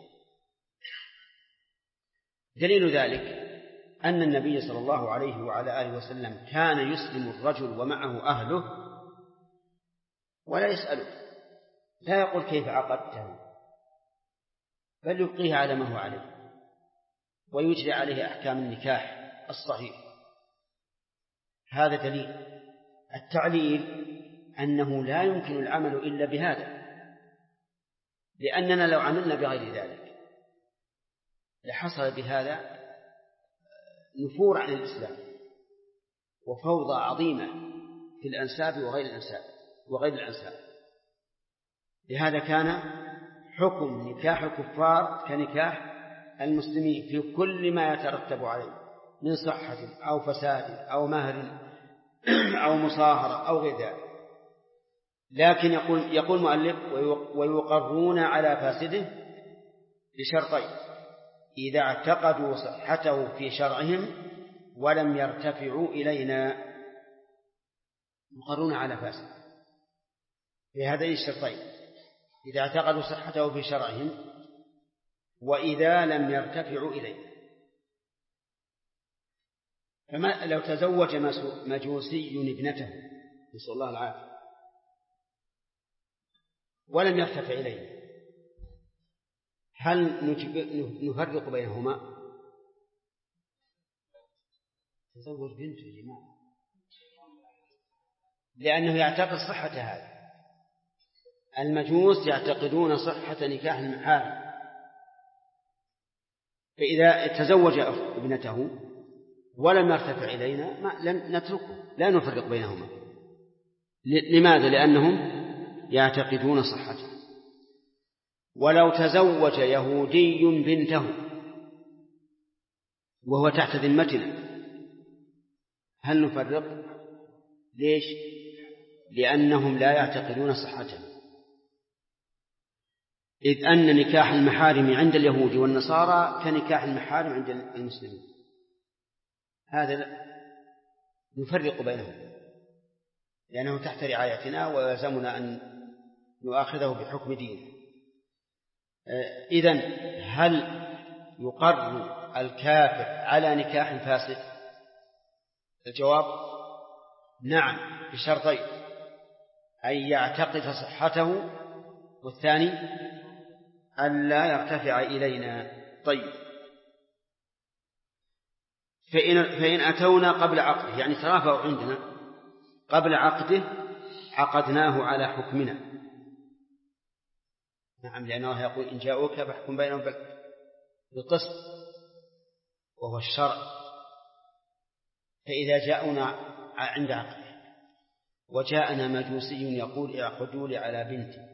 دليل ذلك أن النبي صلى الله عليه وعلى آله وسلم كان يسلم الرجل ومعه أهله ولا يسأله، لا يقول كيف عقدته، بل يبقيه على ما هو عليه ويجري عليه أحكام النكاح الصحيح. هذا دليل. التعليل أنه لا يمكن العمل إلا بهذا، لأننا لو عملنا بغير ذلك لحصل بهذا نفور عن الإسلام وفوضى عظيمة في الأنساب وغير الأنساب. لهذا كان حكم نكاح الكفار كنكاح المسلمين في كل ما يترتب عليه من صحة أو فساد أو مهر أو مصاهرة أو غير ذلك. لكن يقول مؤلف ويقرون على فاسده بشرطين: إذا اعتقدوا صحته في شرعهم ولم يرتفعوا إلينا. يقرون على فاسد بهذين الشرطين: إذا اعتقدوا صحته في شرعهم وإذا لم يرتفعوا إلينا. فما لو تزوج مجوسي ابنته نسأل الله العافية ولم يرتفع إليه، هل نفرق بينهما؟ تزوج بنته يا جماعة، لأنه يعتقد صحة هذا. المجوس يعتقدون صحة نكاح المحارم، فإذا تزوج ابنته ولم يرتفع إلينا لم نتركه، لا نفرق بينهما. لماذا؟ لأنهم يعتقدون صحته. ولو تزوج يهودي بنته وهو تحت ذمتنا هل نفرق؟ ليش؟ لأنهم لا يعتقدون صحته. إذ أن نكاح المحارم عند اليهود والنصارى كنكاح المحارم عند المسلمين. هذا نفرق بينهم لأنه تحت رعايتنا ويلزمنا أن نؤاخذه بحكم دينه. إذن هل يقر الكافر على نكاح فاسد؟ الجواب نعم، بشرطين: أن يعتقد صحته، والثاني أن لا يرتفع إلينا. طيب، فإن أتونا قبل عقده، يعني ترافعوا عندنا قبل عقده، عقدناه على حكمنا. نعم، لأنه يقول: إن جاءوك فاحكم بينهم بالقسط، وهو الشرع. فإذا جاءنا عند عقده وجاءنا مجوسي يقول: اعقدوا لي على بنتي،